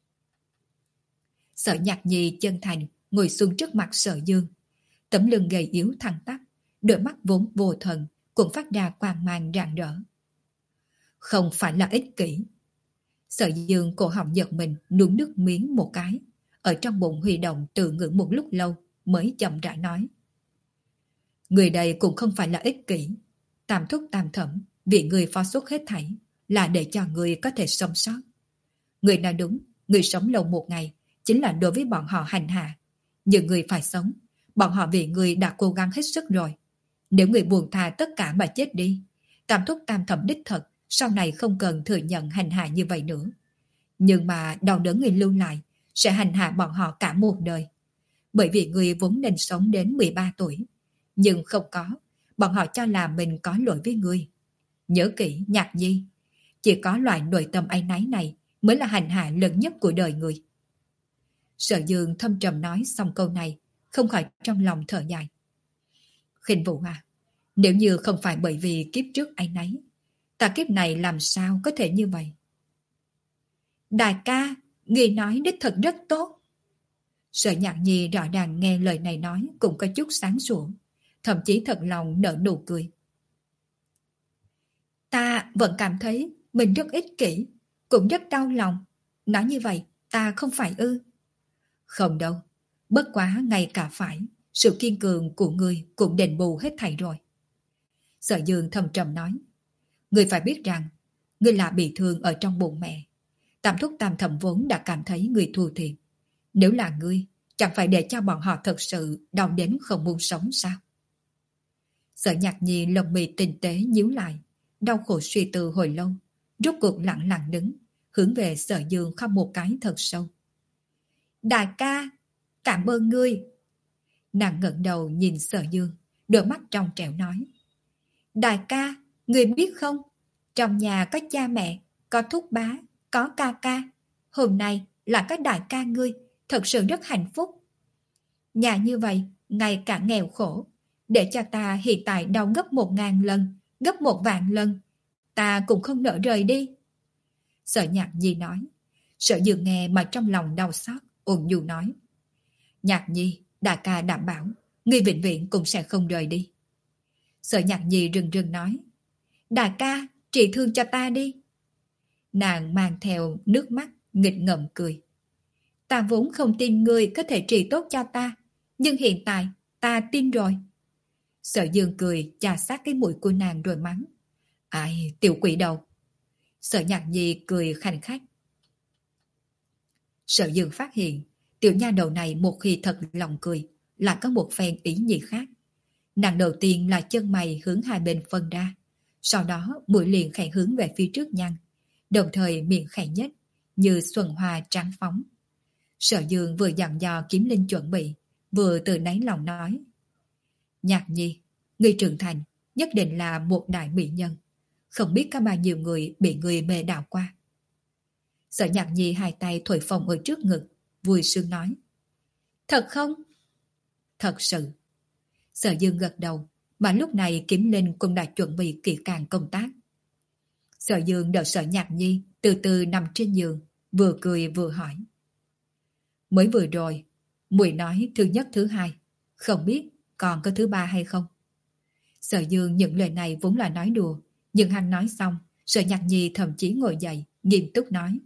Sở Nhạc Nhi chân thành ngồi xuống trước mặt Sở Dương. Tấm lưng gầy yếu thẳng tắp, đôi mắt vốn vô thần cũng phát ra quang mang rạng rỡ. Không phải là ích kỷ. Sở Dương cổ họng giật mình, nuốt nước miếng một cái, ở trong bụng huy động tự ngữ một lúc lâu mới chậm rãi nói. Người đây cũng không phải là ích kỷ. Tam thúc tam thẩm vì người phó xuất hết thảy là để cho người có thể sống sót. Người nói đúng, người sống lâu một ngày chính là đối với bọn họ hành hạ. Nhưng người phải sống, bọn họ vì người đã cố gắng hết sức rồi. Nếu người buồn thà tất cả mà chết đi, tam thúc tam thẩm đích thật sau này không cần thừa nhận hành hạ như vậy nữa. Nhưng mà đau đớn người lưu lại sẽ hành hạ bọn họ cả một đời. Bởi vì người vốn nên sống đến mười ba tuổi, nhưng không có, bọn họ cho là mình có lỗi với người. Nhớ kỹ, Nhạc Nhi, chỉ có loại nội tâm áy náy này mới là hành hạ lớn nhất của đời người. Sở Dương thâm trầm nói xong câu này, không khỏi trong lòng thở dài. Khinh Vũ à, nếu như không phải bởi vì kiếp trước áy náy, ta kiếp này làm sao có thể như vậy? Đại ca, người nói đích thật rất tốt. Sở Nhạc Nhi rõ ràng nghe lời này nói cũng có chút sáng sủa, thậm chí thật lòng nở nụ cười. Ta vẫn cảm thấy mình rất ích kỷ, cũng rất đau lòng. Nói như vậy, ta không phải ư? Không đâu, bất quá ngay cả phải, sự kiên cường của ngươi cũng đền bù hết thảy rồi. Sở Dương thầm trầm nói, ngươi phải biết rằng, ngươi là bị thương ở trong bụng mẹ. Tam thúc tam thẩm vốn đã cảm thấy ngươi thua thiệt. Nếu là ngươi, chẳng phải để cho bọn họ thật sự đau đến không muốn sống sao? Sở Nhạc Nhi lông mi tinh tế nhíu lại, đau khổ suy tư hồi lâu, rốt cuộc lặng lặng đứng, hướng về Sở Dương khóc một cái thật sâu. Đại ca, cảm ơn ngươi. Nàng ngẩng đầu nhìn Sở Dương, đôi mắt trong trẻo nói. Đại ca, ngươi biết không, trong nhà có cha mẹ, có thúc bá, có ca ca. Hôm nay là có đại ca ngươi, thật sự rất hạnh phúc. Nhà như vậy, ngày càng nghèo khổ, để cho ta hiện tại đau gấp một ngàn lần, gấp một vạn lần, ta cũng không nỡ rời đi. Sở Nhạc Nhi nói. Sở Dương nghe mà trong lòng đau xót, ôn nhu nói. Nhạc Nhi, đại ca đảm bảo, ngươi vĩnh viễn cũng sẽ không rời đi. Sở Nhạc Nhi rừng rừng nói. Đại ca, trị thương cho ta đi. Nàng mang theo nước mắt, nghịch ngợm cười. Ta vốn không tin ngươi có thể trị tốt cho ta, nhưng hiện tại ta tin rồi. Sở Dương cười chà sát cái mũi của nàng rồi mắng. Ai, tiểu quỷ đầu. Sở Nhạc Nhi cười khanh khách. Sở Dương phát hiện, tiểu nha đầu này một khi thật lòng cười, lại có một phen ý nhị khác. Nàng đầu tiên là chân mày hướng hai bên phân ra, sau đó mũi liền khẽ hướng về phía trước nhăn, đồng thời miệng khẽ nhếch như xuân hoa trắng phóng. Sở Dương vừa dặn dò Kiếm Linh chuẩn bị, vừa từ đáy lòng nói. Nhạc Nhi, người trưởng thành, nhất định là một đại mỹ nhân. Không biết có bao nhiêu người bị người mê đảo qua. Sở Nhạc Nhi hai tay thổi phồng ở trước ngực, vui sướng nói. Thật không? Thật sự. Sở Dương gật đầu, mà lúc này Kiếm Linh cũng đã chuẩn bị kỹ càng công tác. Sở Dương đợi Sở Nhạc Nhi từ từ nằm trên giường, vừa cười vừa hỏi. Mới vừa rồi, muội nói thứ nhất thứ hai, không biết còn có thứ ba hay không? Sở Dương những lời này vốn là nói đùa, nhưng hắn nói xong, Sở Nhạc Nhi thậm chí ngồi dậy, nghiêm túc nói.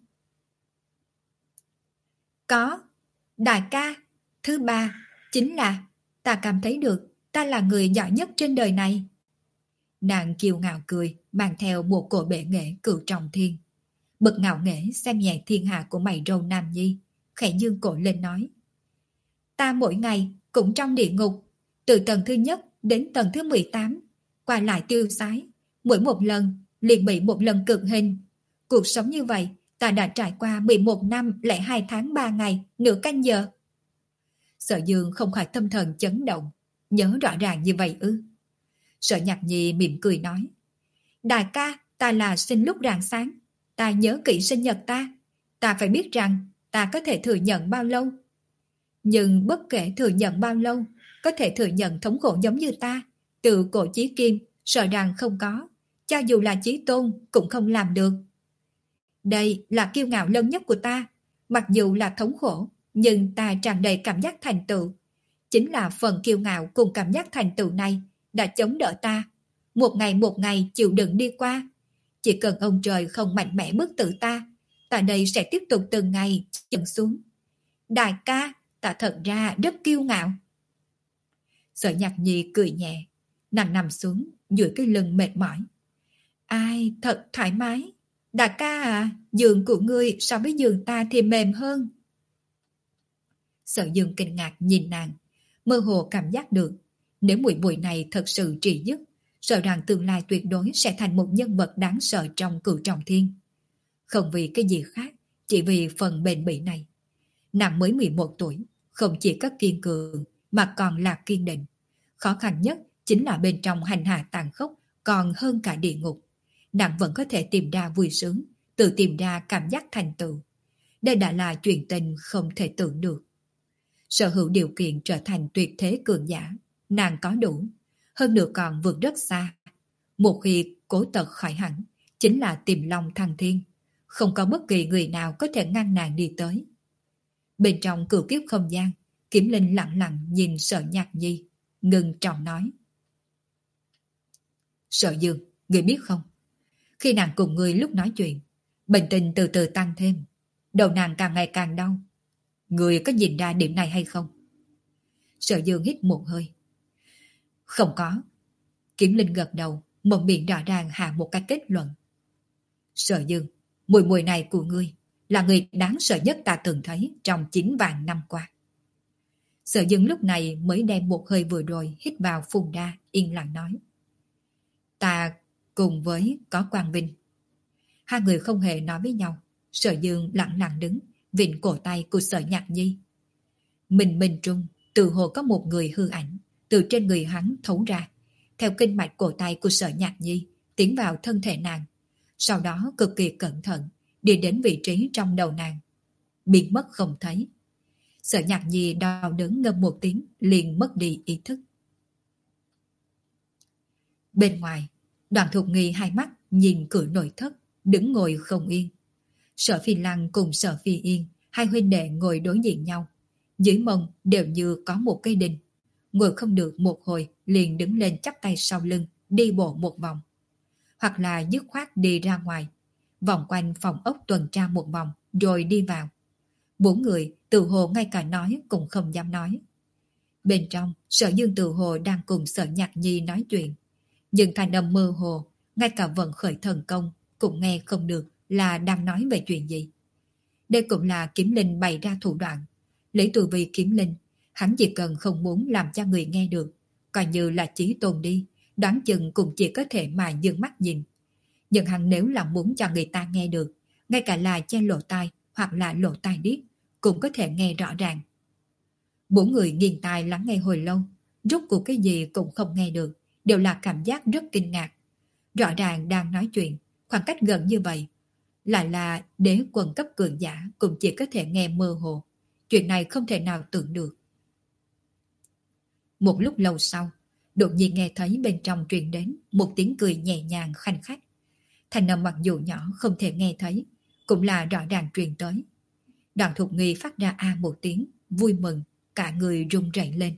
Có, đại ca, thứ ba, chính là ta cảm thấy được ta là người giỏi nhất trên đời này. Nàng kiêu ngạo cười, mang theo một cổ bệ nghệ cửu trọng thiên. Bực ngạo nghễ xem nhẹ thiên hạ của mày râu Nam Nhi, khẽ dương cổ lên nói. Ta mỗi ngày cũng trong địa ngục, từ tầng thứ nhất đến tầng thứ mười tám, qua lại tiêu sái, mỗi một lần liền bị một lần cực hình. Cuộc sống như vậy, ta đã trải qua mười một năm lẻ hai tháng ba ngày, nửa canh giờ. Sở Dương không khỏi tâm thần chấn động, nhớ rõ ràng như vậy ư? Sở Nhạc Nhi mỉm cười nói. Đại ca, ta là sinh lúc rạng sáng, ta nhớ kỹ sinh nhật ta, ta phải biết rằng ta có thể thừa nhận bao lâu. Nhưng bất kể thừa nhận bao lâu, có thể thừa nhận thống khổ giống như ta, từ cổ chí kim, sợ rằng không có, cho dù là Chí Tôn cũng không làm được. Đây là kiêu ngạo lớn nhất của ta, mặc dù là thống khổ, nhưng ta tràn đầy cảm giác thành tựu. Chính là phần kiêu ngạo cùng cảm giác thành tựu này đã chống đỡ ta, một ngày một ngày chịu đựng đi qua. Chỉ cần ông trời không mạnh mẽ bức tử ta, ta đây sẽ tiếp tục từng ngày chậm xuống. Đại ca, ta thật ra rất kiêu ngạo. Sở Nhạc Nhi cười nhẹ, nàng nằm xuống, duỗi cái lưng mệt mỏi. Ai, thật thoải mái. Đại ca à, giường của ngươi so với giường ta thì mềm hơn. Sở Dương kinh ngạc nhìn nàng, mơ hồ cảm giác được, nếu muội muội này thật sự trị dứt, sợ rằng tương lai tuyệt đối sẽ thành một nhân vật đáng sợ trong cửu trọng thiên. Không vì cái gì khác, chỉ vì phần bền bỉ này. Nàng mới mười một tuổi, không chỉ có kiên cường mà còn là kiên định. Khó khăn nhất chính là bên trong hành hạ tàn khốc còn hơn cả địa ngục. Nàng vẫn có thể tìm ra vui sướng, tự tìm ra cảm giác thành tựu. Đây đã là chuyện tình không thể tưởng được. Sở hữu điều kiện trở thành tuyệt thế cường giả, nàng có đủ, hơn nữa còn vượt rất xa. Một khi cố tật khỏi hẳn, chính là tìm lòng thăng thiên. Không có bất kỳ người nào có thể ngăn nàng đi tới. Bên trong cửu kiếp không gian, Kiếm Linh lặng lặng nhìn Sở Nhạc Nhi, ngừng trọng nói. Sở Dương, người biết không? Khi nàng cùng người lúc nói chuyện, bệnh tình từ từ tăng thêm, đầu nàng càng ngày càng đau. Người có nhìn ra điểm này hay không? Sở Dương hít một hơi. Không có. Kiếm Linh gật đầu, một miệng rõ ràng hạ một cái kết luận. Sở Dương, mùi mùi này của ngươi là người đáng sợ nhất ta từng thấy trong chín vạn năm qua. Sở Dương lúc này mới đem một hơi vừa rồi hít vào phun ra, yên lặng nói. Ta cùng với có Quang Vinh. Hai người không hề nói với nhau. Sở Dương lặng lặng đứng, vịn cổ tay của Sở Nhạc Nhi. Mình mình trung, từ hồ có một người hư ảnh, từ trên người hắn thấu ra, theo kinh mạch cổ tay của Sở Nhạc Nhi, tiến vào thân thể nàng. Sau đó cực kỳ cẩn thận, đi đến vị trí trong đầu nàng. Biến mất không thấy. Sở Nhạc Nhi đau đớn ngâm một tiếng, liền mất đi ý thức. Bên ngoài, Đoàn Thục Nghi hai mắt nhìn cửa nội thất, đứng ngồi không yên. Sở Phi Lăng cùng Sở Phi Yên, hai huynh đệ ngồi đối diện nhau. Dưới mông đều như có một cây đinh. Ngồi không được một hồi, liền đứng lên chắp tay sau lưng, đi bộ một vòng. Hoặc là dứt khoát đi ra ngoài, vòng quanh phòng ốc tuần tra một vòng, rồi đi vào. Bốn người tự hồ ngay cả nói cũng không dám nói. Bên trong, Sở Dương tự hồ đang cùng Sở Nhạc Nhi nói chuyện. Nhưng thanh âm mơ hồ, ngay cả vận khởi thần công cũng nghe không được là đang nói về chuyện gì. Đây cũng là Kiếm Linh bày ra thủ đoạn. Lấy từ vì Kiếm Linh, hắn chỉ cần không muốn làm cho người nghe được, coi như là Chí Tôn đi, đoán chừng cũng chỉ có thể mà dương mắt nhìn. Nhưng hắn nếu là muốn cho người ta nghe được, ngay cả là che lỗ tai hoặc là lỗ tai điếc, cũng có thể nghe rõ ràng. Bốn người nghiêng tai lắng nghe hồi lâu, rốt cuộc cái gì cũng không nghe được, đều là cảm giác rất kinh ngạc. Rõ ràng đang nói chuyện, khoảng cách gần như vậy, lại là đế quân cấp cường giả cũng chỉ có thể nghe mơ hồ. Chuyện này không thể nào tưởng được. Một lúc lâu sau, đột nhiên nghe thấy bên trong truyền đến một tiếng cười nhẹ nhàng khanh khách. Thanh âm mặc dù nhỏ không thể nghe thấy, cũng là rõ ràng truyền tới. Đoàn Thục Nghi phát ra a một tiếng, vui mừng, cả người run rẩy lên.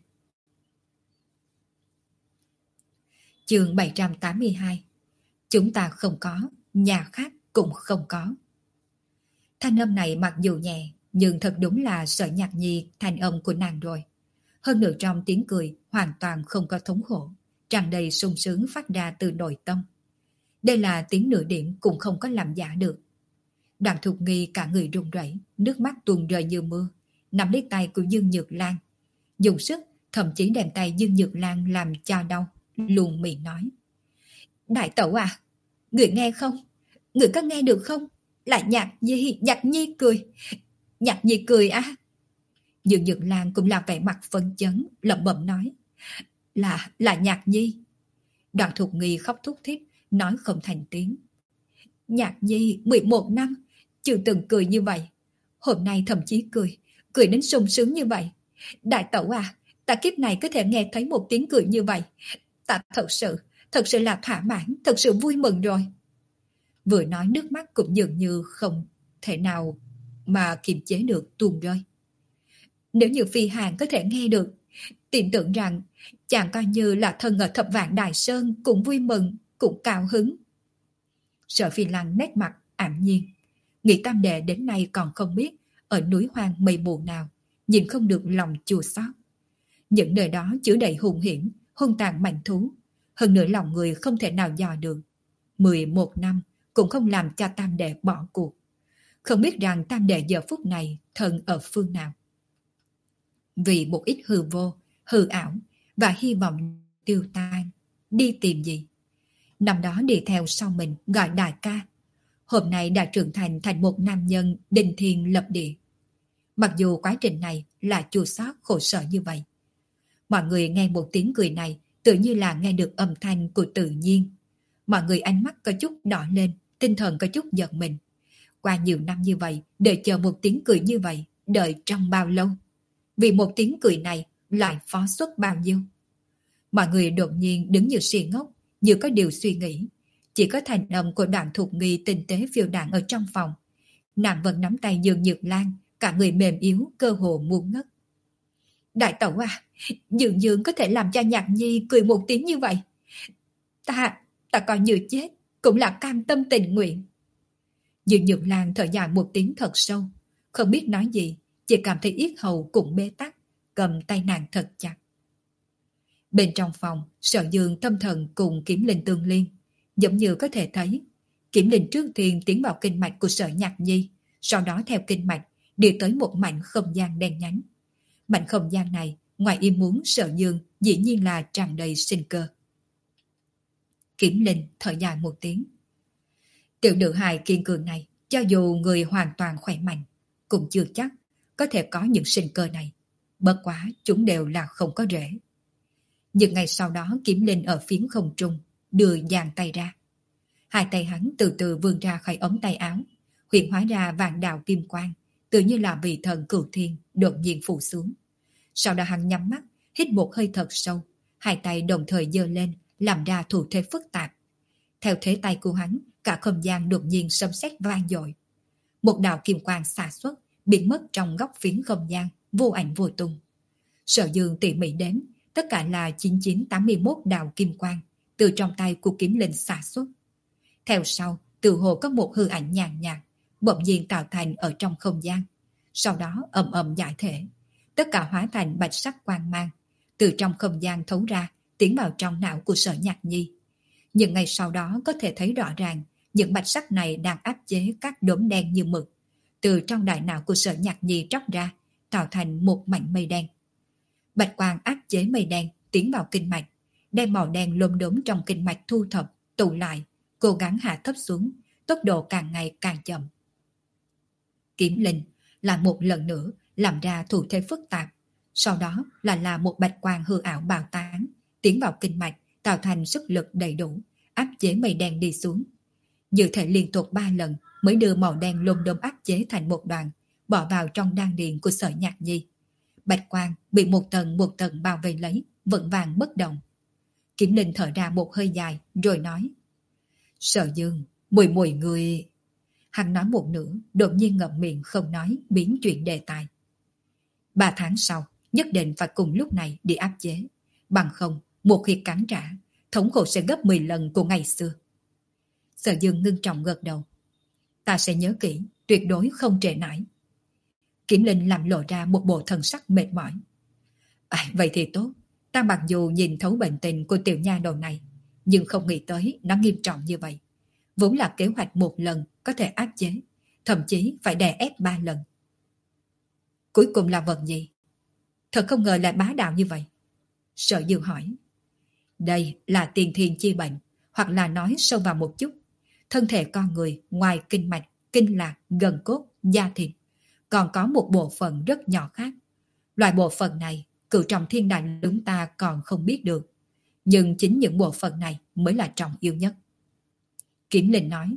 Chương bảy trăm tám mươi hai. Chúng ta không có, nhà khác cũng không có. Thanh âm này mặc dù nhẹ, nhưng thật đúng là Sở Nhạc Nhi thanh âm của nàng rồi. Hơn nữa trong tiếng cười hoàn toàn không có thống khổ, tràn đầy sung sướng phát ra từ nội tâm. Đây là tiếng nửa điểm cũng không có làm giả được. Đoàn Thục Nghi cả người run rẩy, nước mắt tuôn rơi như mưa, nắm lấy tay của Dương Nhược Lan, dùng sức, thậm chí đem tay Dương Nhược Lan làm cho đau, luôn miệng nói: Đại tẩu à, người nghe không? Người có nghe được không? Là Nhạc Nhi, Nhạc Nhi cười, Nhạc Nhi cười à. Dương Nhược Lan cũng là vẻ mặt phấn chấn, lẩm bẩm nói: Là, là Nhạc Nhi. Đoàn Thục Nghi khóc thút thít, nói không thành tiếng. Nhạc Nhi mười một năm, chưa từng cười như vậy. Hôm nay thậm chí cười, cười đến sung sướng như vậy. Đại tẩu à, ta kiếp này có thể nghe thấy một tiếng cười như vậy. Ta thật sự, thật sự là thỏa mãn, thật sự vui mừng rồi. Vừa nói nước mắt cũng dường như không thể nào mà kiềm chế được tuôn rơi. Nếu như Phi Hàn có thể nghe được, tin tưởng rằng chàng coi như là thân ở Thập Vạn Đại Sơn cũng vui mừng, cũng cao hứng. Sở Phi Lăng nét mặt ảm nhiên, nghĩ tam đệ đến nay còn không biết ở núi hoang mây mù nào, nhìn không được lòng chua xót. Những đời đó chứa đầy hung hiểm, hung tàn mạnh thú, hơn nữa lòng người không thể nào dò được. Mười một năm cũng không làm cho tam đệ bỏ cuộc. Không biết rằng tam đệ giờ phút này thân ở phương nào. Vì một ít hư vô, hư ảo và hy vọng tiêu tan, đi tìm gì? Năm đó đi theo sau mình gọi đại ca, hôm nay đã trưởng thành thành một nam nhân đình thiên lập địa. Mặc dù quá trình này là chua xót khổ sở như vậy. Mọi người nghe một tiếng cười này tự như là nghe được âm thanh của tự nhiên. Mọi người ánh mắt có chút đỏ lên, tinh thần có chút giật mình. Qua nhiều năm như vậy, đợi chờ một tiếng cười như vậy, đợi trong bao lâu? Vì một tiếng cười này lại phó xuất bao nhiêu? Mọi người đột nhiên đứng như si ngốc, như có điều suy nghĩ. Chỉ có thành âm của Đoạn Thục Nghi tinh tế phiêu đạn ở trong phòng. Nàng vẫn nắm tay Dương Nhược Lan, cả người mềm yếu, cơ hồ muốn ngất. Đại tẩu à, dường dường có thể làm cho Nhạc Nhi cười một tiếng như vậy. Ta, ta coi như chết, cũng là cam tâm tình nguyện. Dương Nhược Lan thở dài một tiếng thật sâu, không biết nói gì, chỉ cảm thấy yết hầu cũng bế tắc, cầm tay nàng thật chặt. Bên trong phòng, Sở Dương tâm thần cùng Kiếm Linh tương liên, giống như có thể thấy, Kiếm Linh trước tiên tiến vào kinh mạch của Sở Nhạc Nhi, sau đó theo kinh mạch đi tới một mảnh không gian đen nhánh. Mảnh không gian này, ngoài ý muốn Sở Dương dĩ nhiên là tràn đầy sinh cơ. Kiếm Linh thở dài một tiếng. Tiểu nữ hài kiên cường này, cho dù người hoàn toàn khỏe mạnh, cũng chưa chắc có thể có những sinh cơ này. Bất quá chúng đều là không có rễ. Nhưng ngày sau đó Kiếm Linh ở phiến không trung đưa dàn tay ra. Hai tay hắn từ từ vươn ra khỏi ống tay áo, hiện hóa ra vạn đạo kim quang, tự như là vị thần cửu thiên đột nhiên phủ xuống. Sau đó hắn nhắm mắt, hít một hơi thật sâu, hai tay đồng thời giơ lên, làm ra thủ thế phức tạp. Theo thế tay của hắn, cả không gian đột nhiên sấm sét vang dội. Một đạo kim quang xạ xuất, biến mất trong góc phiến không gian, vô ảnh vô tung. Sở Dương tỉ mỉ đếm, tất cả là chín chín tám mươi mốt đạo kim quang từ trong tay của Kiếm Linh xạ xuất. Theo sau, tự hồ có một hư ảnh nhàn nhạt, bỗng nhiên tạo thành ở trong không gian. Sau đó ầm ầm giải thể, tất cả hóa thành bạch sắc quang mang, từ trong không gian thấu ra, tiến vào trong não của Sở Nhạc Nhi. Nhưng ngày sau đó có thể thấy rõ ràng, những bạch sắc này đang áp chế các đốm đen như mực, từ trong đại não của Sở Nhạc Nhi tróc ra, tạo thành một mảnh mây đen. Bạch quang áp chế mây đen tiến vào kinh mạch, đem màu đen lốm đốm trong kinh mạch thu thập, tụ lại, cố gắng hạ thấp xuống, tốc độ càng ngày càng chậm. Kiếm Linh lại một lần nữa làm ra thủ thế phức tạp, sau đó là là một bạch quang hư ảo bào tán, tiến vào kinh mạch, tạo thành sức lực đầy đủ, áp chế mây đen đi xuống. Như thể liên tục ba lần mới đưa màu đen lông đom áp chế thành một đoàn, bỏ vào trong đan điền của Sở Nhạc Nhi. Bạch quang bị một tầng một tầng bao vây lấy, vững vàng bất động. Kiếm Linh thở ra một hơi dài rồi nói: Sở Dương, mùi mùi người... Hắn nói một nửa, đột nhiên ngậm miệng không nói, biến chuyện đề tài. Ba tháng sau, nhất định phải cùng lúc này đi áp chế. Bằng không, một khi cắn trả, thống khổ sẽ gấp mười lần của ngày xưa. Sở Dương ngưng trọng gật đầu. Ta sẽ nhớ kỹ, tuyệt đối không trễ nải. Kiếm Linh làm lộ ra một bộ thần sắc mệt mỏi. À, vậy thì tốt. Ta mặc dù nhìn thấu bệnh tình của tiểu nha đầu này, nhưng không nghĩ tới nó nghiêm trọng như vậy. Vốn là kế hoạch một lần có thể áp chế, thậm chí phải đè ép ba lần. Cuối cùng là vật gì? Thật không ngờ lại bá đạo như vậy. Sở Dương hỏi. Đây là tiền thiên chi bệnh, hoặc là nói sâu vào một chút. Thân thể con người ngoài kinh mạch, kinh lạc, gần cốt, da thịt, còn có một bộ phận rất nhỏ khác. Loại bộ phận này, cựu trọng thiên đại chúng ta còn không biết được. Nhưng chính những bộ phận này mới là trọng yêu nhất. Kiếm Linh nói.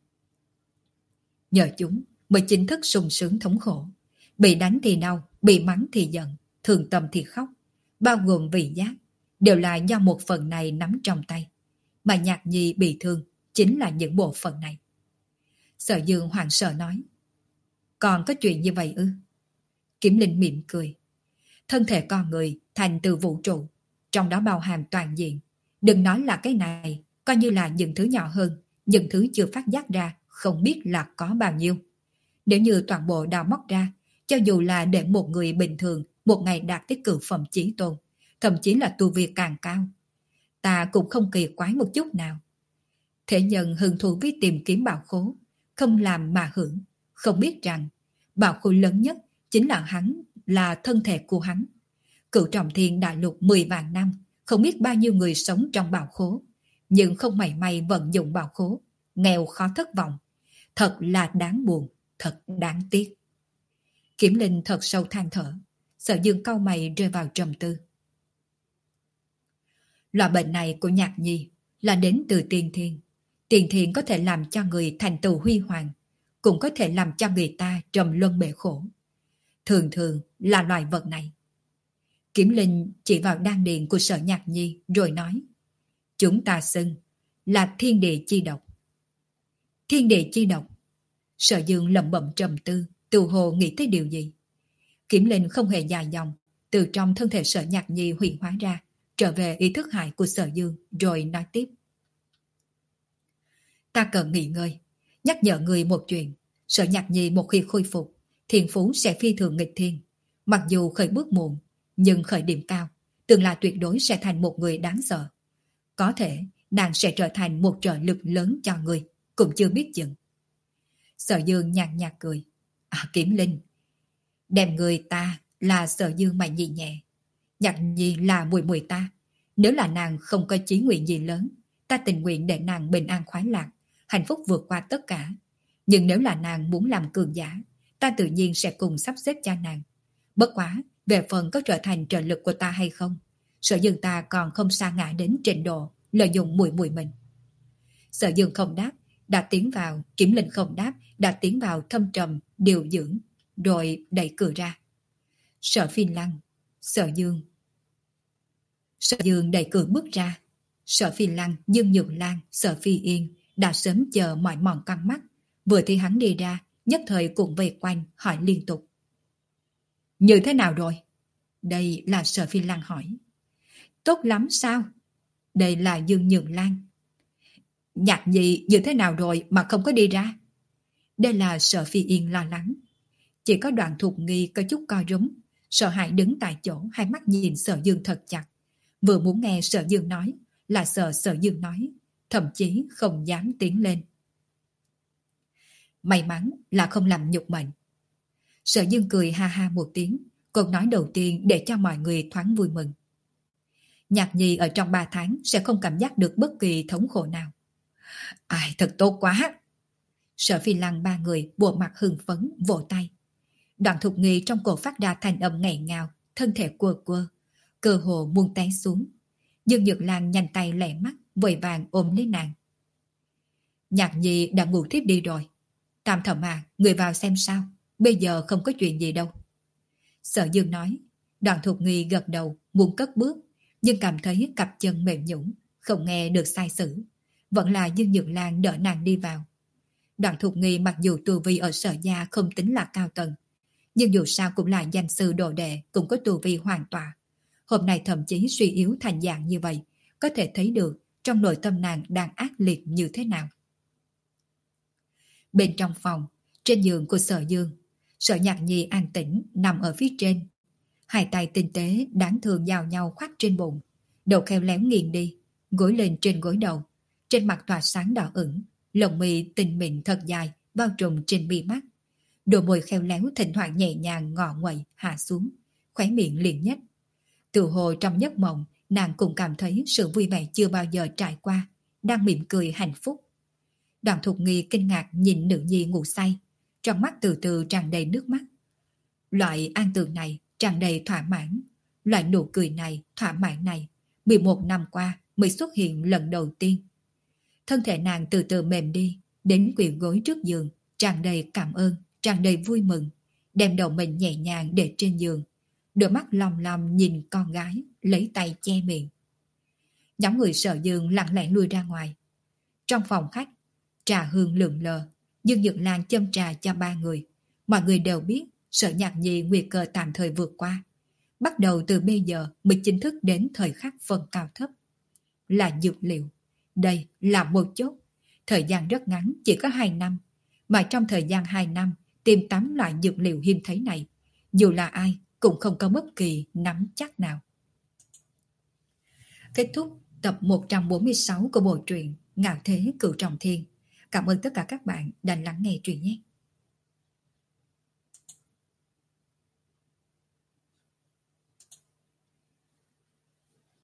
Nhờ chúng mới chính thức sung sướng thống khổ. Bị đánh thì đau, bị mắng thì giận, thường tâm thì khóc, bao gồm vị giác, đều là do một phần này nắm trong tay. Mà Nhạc Nhi bị thương chính là những bộ phận này. Sở Dương hoảng sợ nói. Còn có chuyện như vậy ư? Kiếm Linh mỉm cười. Thân thể con người thành từ vũ trụ, trong đó bao hàm toàn diện. Đừng nói là cái này, coi như là những thứ nhỏ hơn, những thứ chưa phát giác ra, không biết là có bao nhiêu. Nếu như toàn bộ đào móc ra, cho dù là để một người bình thường một ngày đạt tới cửu phẩm chí tôn, thậm chí là tu vi càng cao, ta cũng không kỳ quái một chút nào. Thế nhân hứng thú với tìm kiếm bảo khố, không làm mà hưởng, không biết rằng bảo khố lớn nhất chính là hắn, là thân thể của hắn. Cửu trọng thiên đại lục mười vạn năm, không biết bao nhiêu người sống trong bảo khố, nhưng không mảy may vận dụng bảo khố, nghèo khó thất vọng. Thật là đáng buồn, thật đáng tiếc. Kiếm Linh thật sâu than thở. Sở Dương cau mày rơi vào trầm tư. Loại bệnh này của Nhạc Nhi là đến từ tiền thiên. Tiền thiên có thể làm cho người thành tựu huy hoàng, cũng có thể làm cho người ta trầm luân bể khổ. Thường thường là loài vật này. Kiếm Linh chỉ vào đan điền của Sở Nhạc Nhi rồi nói. Chúng ta xưng là thiên địa chi độc. Thiên địa chi độc. Sở Dương lẩm bẩm trầm tư, tự hồ nghĩ tới điều gì. Kiếm Linh không hề dài dòng, từ trong thân thể Sở Nhạc Nhi huyền hóa ra, trở về ý thức hại của Sở Dương, rồi nói tiếp. Ta cần nghỉ ngơi, nhắc nhở người một chuyện. Sở Nhạc Nhi một khi khôi phục, thiên phú sẽ phi thường nghịch thiên. Mặc dù khởi bước muộn, nhưng khởi điểm cao, tương lai tuyệt đối sẽ thành một người đáng sợ. Có thể nàng sẽ trở thành một trợ lực lớn cho người, cũng chưa biết chừng. Sở Dương nhàn nhạt cười. À, Kiếm Linh, đem người ta là Sở Dương mà nhị nhẹ. Nhạc Nhi là mùi mùi ta. Nếu là nàng không có chí nguyện gì lớn, ta tình nguyện để nàng bình an khoái lạc, hạnh phúc vượt qua tất cả. Nhưng nếu là nàng muốn làm cường giả, ta tự nhiên sẽ cùng sắp xếp cho nàng. Bất quá, về phần có trở thành trợ lực của ta hay không, Sở Dương ta còn không sa ngã đến trình độ lợi dụng mùi mùi mình. Sở Dương không đáp, đã tiến vào, Kiếm Linh không đáp, đã tiến vào thâm trầm, điều dưỡng, rồi đẩy cửa ra. Sở Phi Lăng, Sở Dương. Sở Dương đẩy cửa bước ra. Sở Phi Lăng, Dương Nhược Lan, Sở Phi Yên đã sớm chờ mỏi mòn căng mắt. Vừa thì hắn đi ra, nhất thời cũng vây quanh, hỏi liên tục. Như thế nào rồi? Đây là Sở Phi Lăng hỏi. Tốt lắm sao? Đây là Dương Nhược Lan. Nhạc Nhi như thế nào rồi mà không có đi ra? Đây là Sở Phi Yên lo lắng. Chỉ có Đoạn Thục Nghi có chút co rúm, sợ hãi đứng tại chỗ, hai mắt nhìn Sở Dương thật chặt. Vừa muốn nghe Sở Dương nói, là sợ Sở Dương nói, thậm chí không dám tiến lên. May mắn là không làm nhục mệnh. Sở Dương cười ha ha một tiếng, câu nói đầu tiên để cho mọi người thoáng vui mừng. Nhạc Nhi ở trong ba tháng sẽ không cảm giác được bất kỳ thống khổ nào. Ai, thật tốt quá! Sở Phi Lăng ba người bộ mặt hưng phấn, vỗ tay. Đoạn Thục Nghi trong cổ phát ra thanh âm nghẹn ngào, thân thể quơ quơ, cơ hồ muốn té xuống. Dương Nhược Lan nhanh tay lẹ mắt, vội vàng ôm lấy nàng. Nhạc Nhi đã ngủ thiếp đi rồi. Tam Thẩm à, người vào xem sao, bây giờ không có chuyện gì đâu. Sở Dương nói. Đoạn Thục Nghi gật đầu, muốn cất bước, nhưng cảm thấy cặp chân mềm nhũn, không nghe được sai sử. Vẫn là Dương Nhược Lan đỡ nàng đi vào. Đoạn Thục Nghi mặc dù tu vi ở Sở gia không tính là cao tầng, nhưng dù sao cũng là danh sư đồ đệ, cũng có tu vi hoàn tọa. Hôm nay thậm chí suy yếu thành dạng như vậy, có thể thấy được trong nội tâm nàng đang ác liệt như thế nào. Bên trong phòng, trên giường của Sở Dương, Sở Nhạc Nhi an tĩnh nằm ở phía trên. Hai tay tinh tế đáng thương giao nhau khoác trên bụng, đầu khéo léo nghiêng đi, gối lên trên gối đầu, trên mặt tỏa sáng đỏ ửng, lồng mi tinh mịn thật dài bao trùm trên mi mắt. Đôi môi khéo léo thỉnh thoảng nhẹ nhàng ngọ nguậy hạ xuống, khóe miệng liền nhếch. Từ hồ trong giấc mộng, nàng cũng cảm thấy sự vui vẻ chưa bao giờ trải qua, đang mỉm cười hạnh phúc. Đoạn Thục Nghi kinh ngạc nhìn nữ nhi ngủ say, trong mắt từ từ tràn đầy nước mắt. Loại an tường này tràn đầy thỏa mãn, loại nụ cười này, thỏa mãn này, mười một năm qua mới xuất hiện lần đầu tiên. Thân thể nàng từ từ mềm đi, đến quỳ gối trước giường, tràn đầy cảm ơn, tràn đầy vui mừng, đem đầu mình nhẹ nhàng để trên giường, đôi mắt lòng lòng nhìn con gái, lấy tay che miệng. Nhóm người Sở Dương lặng lẽ lui ra ngoài. Trong phòng khách, trà hương lượn lờ, Dương Nhược Lan châm trà cho ba người. Mọi người đều biết Sở Nhạc Nhi nguy cơ tạm thời vượt qua. Bắt đầu từ bây giờ mới chính thức đến thời khắc phân cao thấp. Là dược liệu. Đây là một chốt. Thời gian rất ngắn, chỉ có hai năm. Mà trong thời gian hai năm, tìm tám loại dược liệu hiếm thấy này, dù là ai cũng không có bất kỳ nắm chắc nào. Kết thúc tập một trăm bốn mươi sáu của bộ truyện Ngạo Thế Cửu Trọng Thiên. Cảm ơn tất cả các bạn đã lắng nghe truyện nhé.